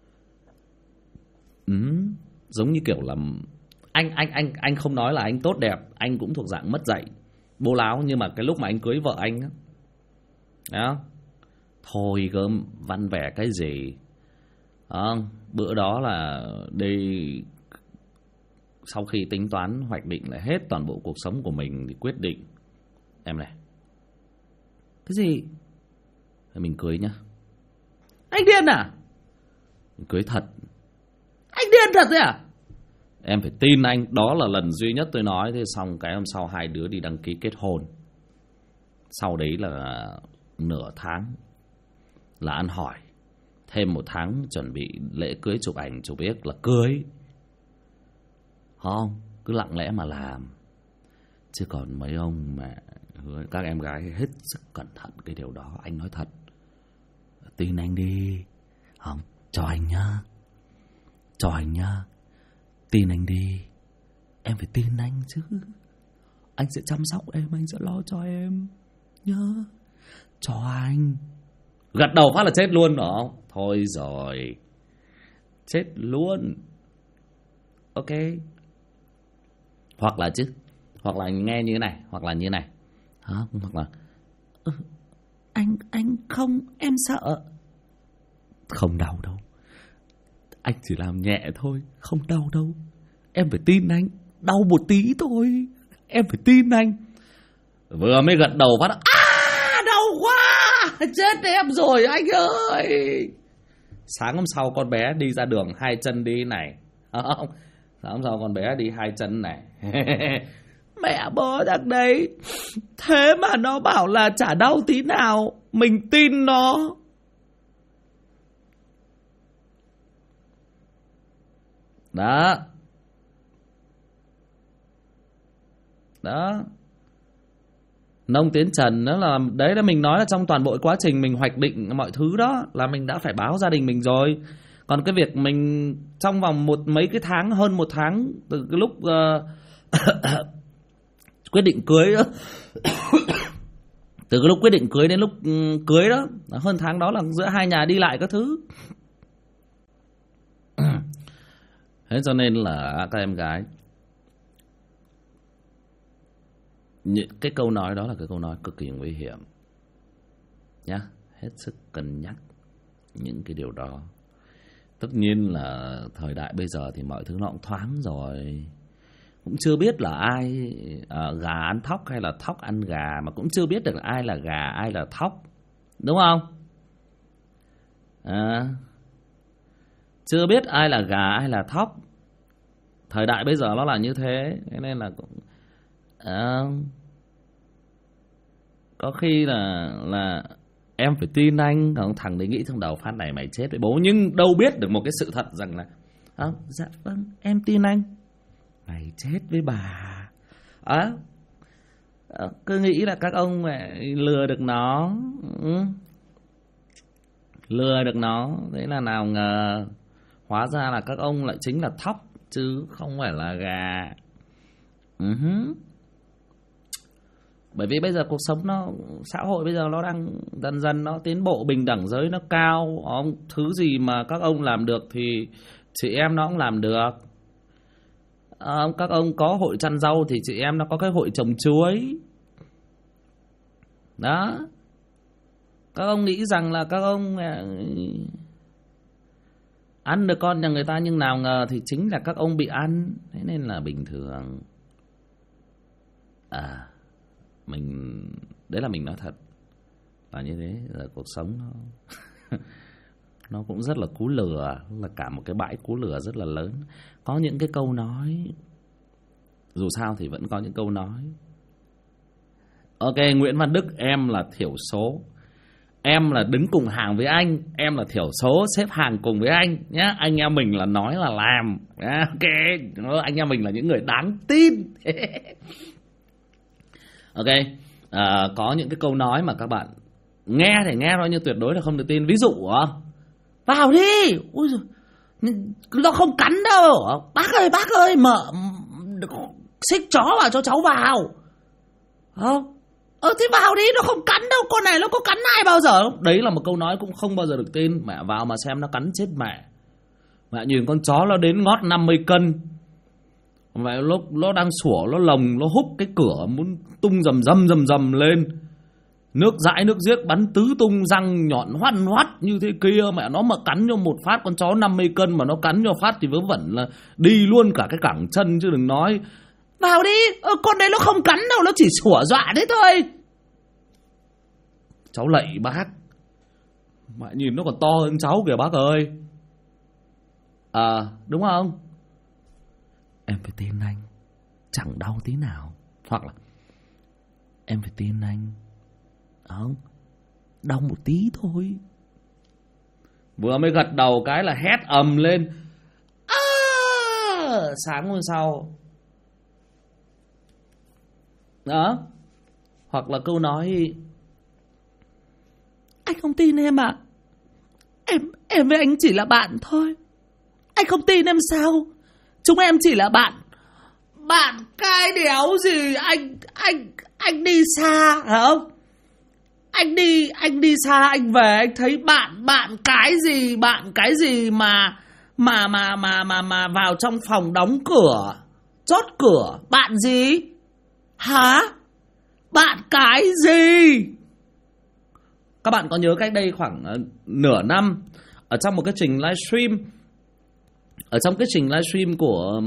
Giống như kiểu là anh không nói là anh tốt đẹp, anh cũng thuộc dạng mất dạy, bố láo, nhưng mà cái lúc mà anh cưới vợ anh á, đó, thôi gớm văn vẻ cái gì. Bữa đó là đi, sau khi tính toán hoạch định lại hết toàn bộ cuộc sống của mình thì quyết định, em này, cái gì mình cưới nhá. Anh điên à? Mình cưới thật. Anh điên thật đấy à? Em phải tin anh. Đó là lần duy nhất tôi nói. Thế xong cái hôm sau hai đứa đi đăng ký kết hôn. Sau đấy là nửa tháng là ăn hỏi, thêm một tháng chuẩn bị lễ cưới, chụp ảnh chụp biết là cưới. Không, cứ lặng lẽ mà làm. Chứ còn mấy ông mà các em gái hết sức cẩn thận cái điều đó. Anh nói thật, tin anh đi. Không, cho anh nhá, cho anh nhá, tin anh đi. Em phải tin anh chứ. Anh sẽ chăm sóc em, anh sẽ lo cho em nhá. Cho anh. Gật đầu phát là chết luôn đó. Thôi rồi, chết luôn. Ok. Hoặc là nghe như thế này, hoặc là như thế này. Hoặc là anh không, em sợ. Không đau đâu, anh chỉ làm nhẹ thôi, không đau đâu. Em phải tin anh, đau một tí thôi, em phải tin anh. Vừa mới gật đầu phát đau quá, chết em rồi anh ơi. Sáng hôm sau con bé đi ra đường hai chân đi này. Không, sáng hôm sau con bé đi hai chân này. Mẹ bố thằng đấy, thế mà nó bảo là chả đau tí nào, mình tin nó. Đó. Nông Tiến Trần đó là, đấy là mình nói là trong toàn bộ quá trình mình hoạch định mọi thứ đó là mình đã phải báo gia đình mình rồi. Còn cái việc mình trong vòng mấy cái tháng, hơn một tháng từ cái lúc quyết định cưới đó, từ cái lúc quyết định cưới đến lúc cưới đó, hơn tháng đó là giữa hai nhà đi lại các thứ. Thế cho nên là các em gái, cái câu nói đó là cái câu nói cực kỳ nguy hiểm nhá. Hết sức cân nhắc những cái điều đó. Tất nhiên là thời đại bây giờ thì mọi thứ nó cũng thoáng rồi, cũng chưa biết là ai gà ăn thóc hay là thóc ăn gà, mà cũng chưa biết được là ai là gà ai là thóc, đúng không? Chưa biết ai là gà ai là thóc. Thời đại bây giờ nó là như thế, nên là cũng có khi là em phải tin anh. Còn thằng đấy nghĩ trong đầu phát này mày chết với bố, nhưng đâu biết được một cái sự thật rằng là dạ vâng em tin anh, mày chết với bà. Cứ nghĩ là các ông lừa được nó, lừa được nó. Thế là nào ngờ hóa ra là các ông lại chính là thóc chứ không phải là gà. Bởi vì bây giờ cuộc sống xã hội bây giờ nó đang dần dần nó tiến bộ, bình đẳng giới nó cao. Thứ gì mà các ông làm được thì chị em nó cũng làm được. Các ông có hội chăn rau thì chị em nó có cái hội trồng chuối. Đó. Các ông nghĩ rằng là các ông ăn được con nhà người ta, nhưng nào ngờ thì chính là các ông bị ăn. Thế nên là bình thường. Đấy là mình nói thật là như thế. Giờ cuộc sống nó cũng rất là cú lừa, là cả một cái bãi cú lừa rất là lớn. Có những cái câu nói, dù sao thì vẫn có những câu nói. Ok, Nguyễn Văn Đức, em là thiểu số, em là đứng cùng hàng với anh, em là thiểu số xếp hàng cùng với anh nhá. Anh em mình là nói là làm. Ok, anh em mình là những người đáng tin. Ok, có những cái câu nói mà các bạn nghe thì nghe thôi, nhưng tuyệt đối là không được tin. Ví dụ vào đi, ui giời, nó không cắn đâu. Bác ơi, mở xích chó vào cho cháu vào. Thế vào đi, nó không cắn đâu, con này nó có cắn ai bao giờ. Đấy là một câu nói cũng không bao giờ được tin. Mẹ vào mà xem nó cắn chết mẹ. Mẹ nhìn con chó nó đến ngót 50 cân. Mẹ nó đang sủa, nó lồng, nó húc cái cửa muốn tung rầm lên. Nước dãi nước giếc bắn tứ tung, răng nhọn hoắt hoắt như thế kia. Mẹ nó mà cắn cho một phát, con chó 50 cân mà nó cắn cho phát thì vớ vẩn là đi luôn cả cái cẳng chân chứ đừng nói. Vào đi, con đấy nó không cắn đâu, nó chỉ sủa dọa đấy thôi. Cháu lạy bác, mẹ nhìn nó còn to hơn cháu kìa bác ơi. Đúng không? Em phải tin anh, chẳng đau tí nào. Hoặc là em phải tin anh, không, đau một tí thôi. Vừa mới gật đầu cái là hét ầm lên. Sáng hôm sau. Đó. Hoặc là câu nói: anh không tin em à? Em với anh chỉ là bạn thôi. Anh không tin em sao? Chúng em chỉ là bạn. Bạn cái đéo gì? Anh đi xa hả không? Anh đi xa, anh về anh thấy bạn cái gì mà vào trong phòng đóng cửa, chốt cửa, bạn gì? Hả? Bạn cái gì? Các bạn có nhớ cách đây khoảng nửa năm, ở trong một cái trình livestream, của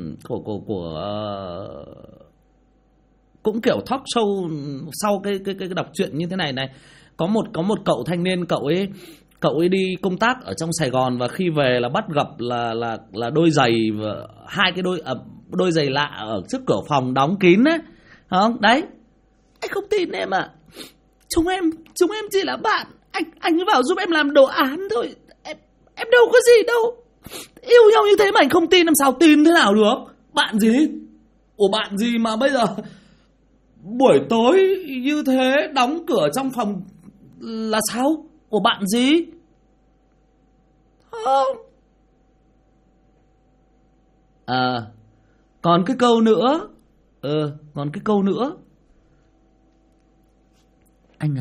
cũng kiểu talk show sau cái đọc truyện như thế này, có một cậu thanh niên, cậu ấy đi công tác ở trong Sài Gòn, và khi về là bắt gặp là đôi giày, và hai cái đôi giày lạ ở trước cửa phòng đóng kín ấy, không? Đấy, anh không tin em à? Chúng em chỉ là bạn. Anh vào giúp em làm đồ án thôi. Em đâu có gì đâu. Yêu nhau như thế mà anh không tin, làm sao tin thế nào được? Bạn gì? Ủa bạn gì mà bây giờ buổi tối như thế đóng cửa trong phòng là sao? Ủa bạn gì? Không. Còn cái câu nữa. Còn cái câu nữa. Anh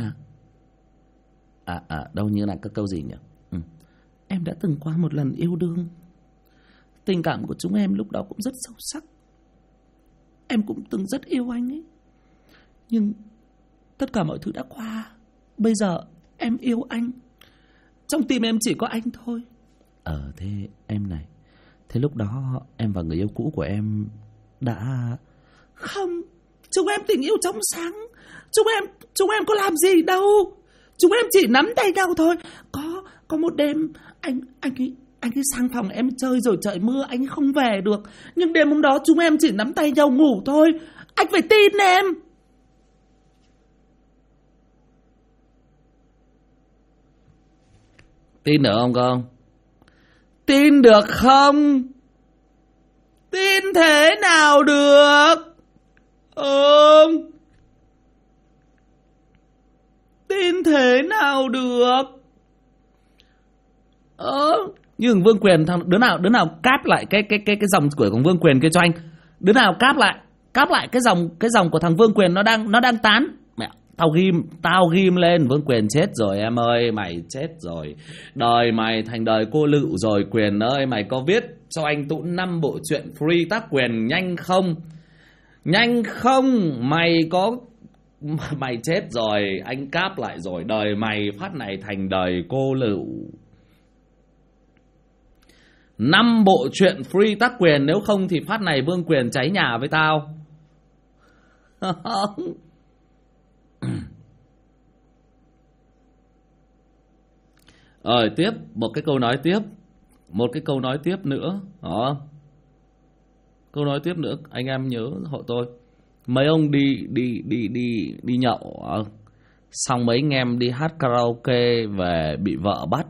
đâu như là cái câu gì nhỉ? Em đã từng qua một lần yêu đương. Tình cảm của chúng em lúc đó cũng rất sâu sắc. Em cũng từng rất yêu anh ấy. Nhưng tất cả mọi thứ đã qua. Bây giờ em yêu anh. Trong tim em chỉ có anh thôi. Thế em này, thế lúc đó em và người yêu cũ của em Đã... Không, chúng em tình yêu trong sáng. Chúng em có làm gì đâu. Chúng em chỉ nắm tay nhau thôi. Có một đêm anh ấy sang phòng em chơi rồi trời mưa anh không về được. Nhưng đêm hôm đó chúng em chỉ nắm tay nhau ngủ thôi. Anh phải tin em. Tin được không con? Tin được không? Tin thế nào được? Tin thế nào được? Nhưng Vương Quyền, thằng đứa nào cáp lại cái dòng của thằng Vương Quyền kia cho anh. Đứa nào cáp lại cái dòng của thằng Vương Quyền nó đang tán. Mẹ, tao ghim lên. Vương Quyền chết rồi em ơi, mày chết rồi. Đời mày thành đời cô lựu rồi Quyền ơi. Mày có viết cho anh Tũng 5 bộ truyện free tác quyền nhanh không? Nhanh không? Mày chết rồi, anh cáp lại rồi. Đời mày phát này thành đời cô lựu. 5 bộ truyện free tác quyền, nếu không thì phát này Vương Quyền cháy nhà với tao. Tiếp, một cái câu nói tiếp nữa. Đó. Câu nói tiếp nữa, anh em nhớ hộ tôi. Mấy ông đi nhậu, xong mấy anh em đi hát karaoke về bị vợ bắt.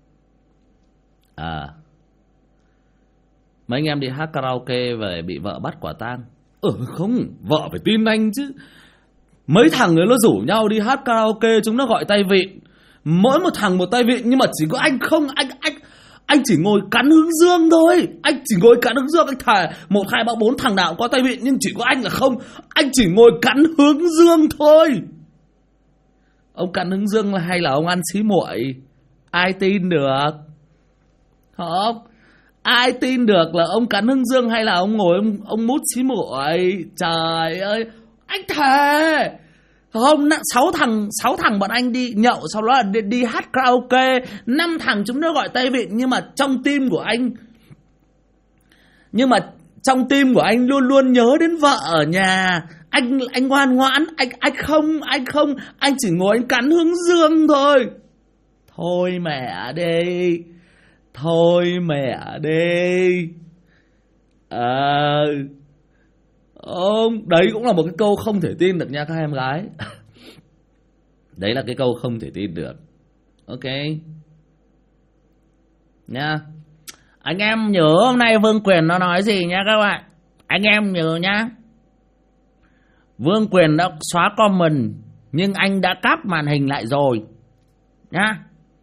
Mấy anh em đi hát karaoke về bị vợ bắt quả tang. Không, vợ phải tin anh chứ. Mấy thằng ấy nó rủ nhau đi hát karaoke, chúng nó gọi tay vịn. Mỗi một thằng một tay vịn, nhưng mà chỉ có anh không. Anh chỉ ngồi cắn hướng dương thôi. Anh chỉ ngồi cắn hướng dương. Anh thà 1, 2, 3, 4 thằng nào có tay vịn, nhưng chỉ có anh là không. Anh chỉ ngồi cắn hướng dương thôi. Ông cắn hướng dương hay là ông ăn xí muội? Ai tin được? Không? Ai tin được là ông cắn hướng dương hay là ông ngồi ông mút xí muội? Trời ơi, anh thề. Không, 6 thằng bọn anh đi nhậu, sau đó là đi hát karaoke. 5 thằng chúng nó gọi tay vịn, nhưng mà trong tim của anh luôn luôn nhớ đến vợ ở nhà. Anh ngoan ngoãn, anh chỉ ngồi anh cắn hướng dương thôi. Thôi mẹ đi. Đấy cũng là một cái câu không thể tin được nha các em gái. Đấy là cái câu không thể tin được. Ok nha. Anh em nhớ hôm nay Vương Quyền nó nói gì nha các bạn. Anh em nhớ nhá. Vương Quyền đã xóa comment, nhưng anh đã cáp màn hình lại rồi nhá.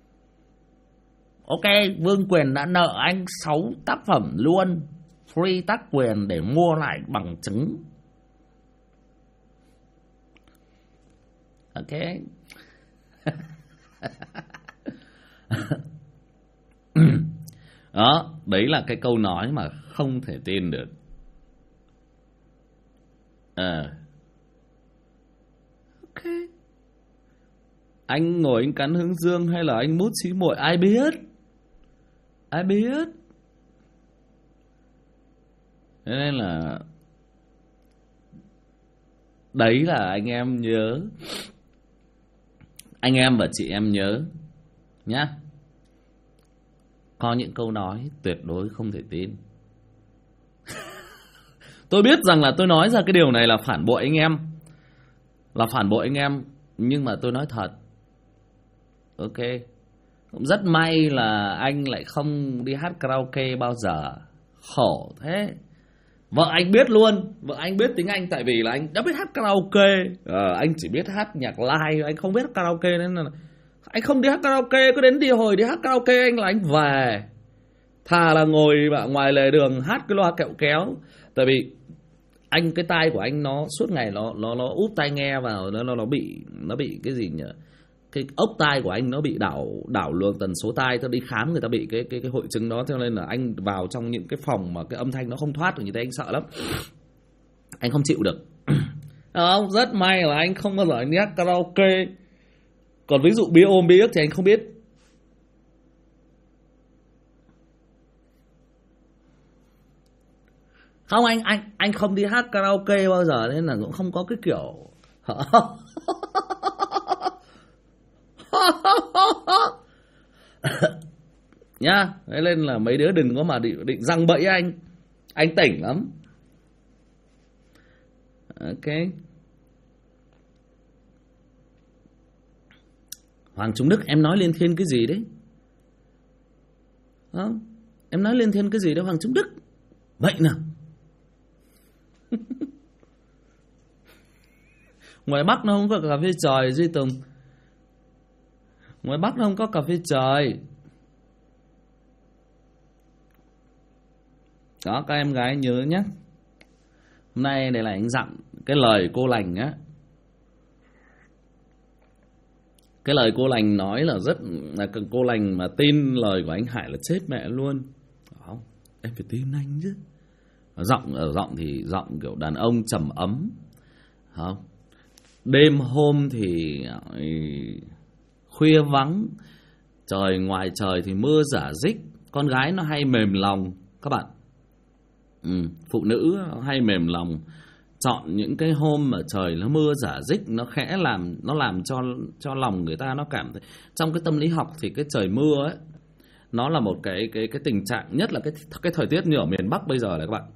Ok, Vương Quyền đã nợ anh 6 tác phẩm luôn, free tác quyền để mua lại bằng chứng. Ok. Đó, đấy là cái câu nói mà không thể tin được. Ok. Anh ngồi anh cắn hướng dương hay là anh mút xí muội, ai biết. Thế nên là đấy là anh em nhớ. Anh em và chị em nhớ nhá. Có những câu nói tuyệt đối không thể tin. Tôi biết rằng là tôi nói ra cái điều này là phản bội anh em, nhưng mà tôi nói thật. Ok. Cũng rất may là anh lại không đi hát karaoke bao giờ. Khổ thế. Vợ anh biết luôn. Vợ anh biết tiếng Anh, tại vì là anh đã biết hát karaoke. Anh chỉ biết hát nhạc live, anh không biết hát karaoke, nên là anh không đi hát karaoke. Cứ đến hồi đi hát karaoke anh là anh về. Thà là ngồi ngoài lề đường hát cái loa kẹo kéo. Tại vì anh, cái tai của anh nó suốt ngày nó úp tai nghe vào, nó bị cái gì nhỉ? Cái ốc tai của anh nó bị đảo lường tần số tai. Tôi đi khám người ta bị cái hội chứng đó, cho nên là anh vào trong những cái phòng mà cái âm thanh nó không thoát được như thế anh sợ lắm. Anh không chịu được. Không, rất may là anh không bao giờ anh đi hát karaoke. Còn ví dụ bia ôm bia ức thì anh không biết. Không, anh không đi hát karaoke bao giờ nên là cũng không có cái kiểu nhá. Thế nên là mấy đứa đừng có mà định răng bẫy anh tỉnh lắm. Ok. Hoàng Trung Đức, em nói liên thiên cái gì đấy? Không? Em nói liên thiên cái gì đấy Hoàng Trung Đức? Vậy nào? Ngoài Bắc nó không có cà phê trời Duy Tùng. Ngoài Bắc nó không có cà phê trời. Đó, các em gái nhớ nhé. Hôm nay đây là anh dặn cái lời cô lành á. Cái lời cô lành nói là rất là cô lành mà tin lời của anh Hải là chết mẹ luôn. Không, em phải tin anh chứ. Giọng thì giọng kiểu đàn ông trầm ấm. Không. Đêm hôm thì khuya vắng, trời ngoài trời thì mưa rả rích. Con gái nó hay mềm lòng các bạn. Phụ nữ hay mềm lòng, chọn những cái hôm mà trời nó mưa rả rích, nó khẽ làm cho lòng người ta nó cảm thấy. Trong cái tâm lý học thì cái trời mưa ấy, nó là một cái tình trạng, nhất là cái thời tiết như ở miền Bắc bây giờ này các bạn.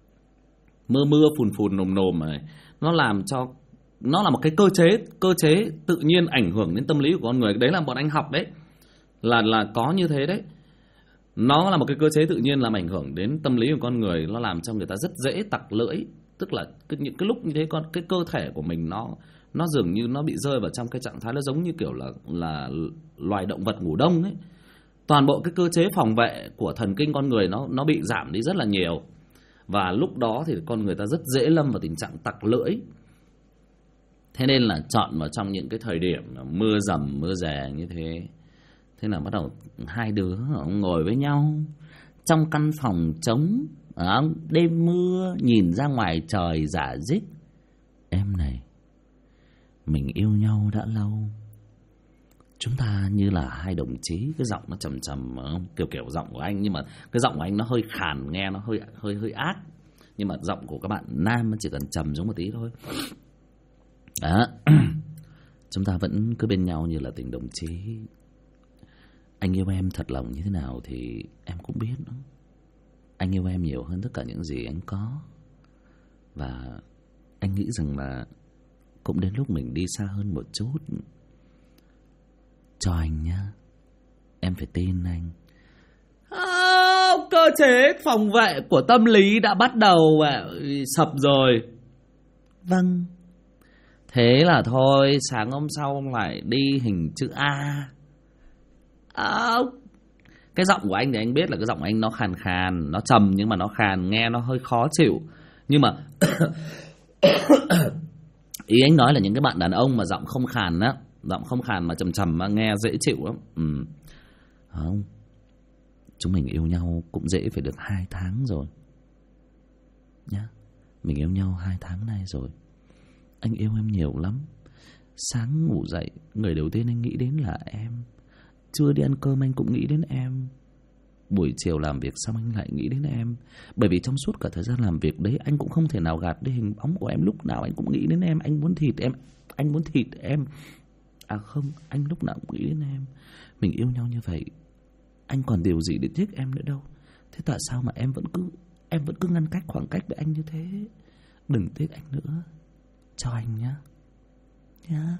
Mưa phùn nồm này, nó là một cái cơ chế tự nhiên ảnh hưởng đến tâm lý của con người. Đấy là bọn anh học đấy, là có như thế đấy. Nó là một cái cơ chế tự nhiên làm ảnh hưởng đến tâm lý của con người, nó làm cho người ta rất dễ tặc lưỡi. Tức là những cái lúc như thế, cái cơ thể của mình nó dường như nó bị rơi vào trong cái trạng thái nó giống như kiểu là loài động vật ngủ đông ấy. Toàn bộ cái cơ chế phòng vệ của thần kinh con người nó bị giảm đi rất là nhiều. Và lúc đó thì con người ta rất dễ lâm vào tình trạng tặc lưỡi. Thế nên là chọn vào trong những cái thời điểm mưa rầm mưa rè như thế. Thế là bắt đầu hai đứa ngồi với nhau trong căn phòng trống, đêm mưa nhìn ra ngoài trời rả rích. Em này, mình yêu nhau đã lâu. Chúng ta như là hai đồng chí. Cái giọng nó trầm trầm, kiểu giọng của anh, nhưng mà cái giọng của anh nó hơi khàn, nghe nó hơi ác. Nhưng mà giọng của các bạn nam chỉ cần trầm xuống một tí thôi. Đó. Chúng ta vẫn cứ bên nhau như là tình đồng chí. Anh yêu em thật lòng như thế nào thì em cũng biết đó. Anh yêu em nhiều hơn tất cả những gì anh có. Và anh nghĩ rằng là cũng đến lúc mình đi xa hơn một chút. Cho anh nhá. Em phải tin anh. Cơ chế phòng vệ của tâm lý đã bắt đầu sập rồi. Vâng. Thế là thôi, sáng hôm sau lại đi hình chữ A. Cái giọng của anh thì anh biết là cái giọng của anh nó khàn khàn, nó trầm nhưng mà nó khàn, nghe nó hơi khó chịu. Nhưng mà ý anh nói là những cái bạn đàn ông mà giọng không khàn á, giọng không khàn mà trầm trầm mà nghe dễ chịu lắm. Không, chúng mình yêu nhau cũng dễ phải được 2 tháng rồi nhá. Mình yêu nhau 2 tháng nay rồi. Anh yêu em nhiều lắm. Sáng ngủ dậy, người đầu tiên anh nghĩ đến là em. Trưa đi ăn cơm anh cũng nghĩ đến em. Buổi chiều làm việc xong anh lại nghĩ đến em. Bởi vì trong suốt cả thời gian làm việc đấy, anh cũng không thể nào gạt đi hình bóng của em. Lúc nào anh cũng nghĩ đến em. Anh muốn thịt em. Anh muốn thịt em. À không, anh lúc nào cũng nghĩ đến em. Mình yêu nhau như vậy, anh còn điều gì để tiếc em nữa đâu. Thế tại sao mà em vẫn cứ ngăn cách, khoảng cách với anh như thế? Đừng tiếc anh nữa. Cho anh nhá. Nhá.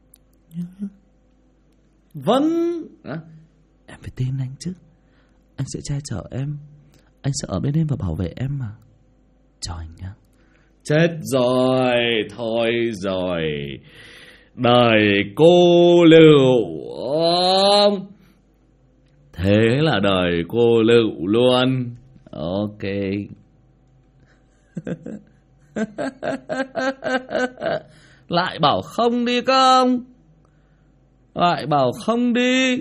Vâng. Em phải tin anh chứ. Anh sẽ che chở em. Anh sẽ ở bên em và bảo vệ em mà. Cho anh nhá. Chết rồi. Thôi rồi. Đời cô Lựu. Thế là đời cô Lựu luôn. Ok. Lại bảo không đi không? Lại bảo không đi.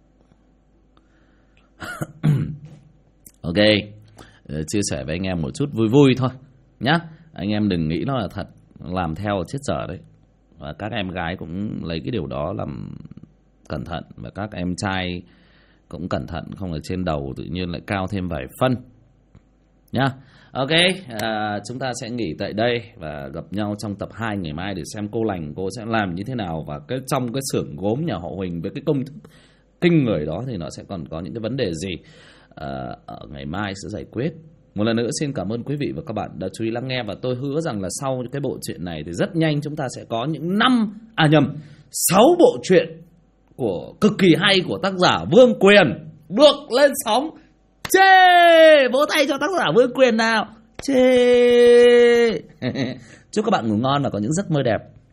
Ok. Chia sẻ với anh em một chút vui vui thôi nhá. Anh em đừng nghĩ nó là thật, làm theo chết dở đấy. Và các em gái cũng lấy cái điều đó làm cẩn thận. Và các em trai cũng cẩn thận, không là trên đầu tự nhiên lại cao thêm vài phân nhá. Ok, chúng ta sẽ nghỉ tại đây và gặp nhau trong tập 2 ngày mai để xem cô Lành cô sẽ làm như thế nào, và trong cái xưởng gốm nhà họ Huỳnh với cái công thức kinh người đó thì nó sẽ còn có những cái vấn đề gì ở ngày mai sẽ giải quyết. Một lần nữa xin cảm ơn quý vị và các bạn đã chú ý lắng nghe, và tôi hứa rằng là sau cái bộ truyện này thì rất nhanh chúng ta sẽ có những 6 bộ truyện của cực kỳ hay của tác giả Vương Quyền được lên sóng. Chê! Vỗ tay cho tác giả Vương Quyền nào. Chê! Chúc các bạn ngủ ngon và có những giấc mơ đẹp.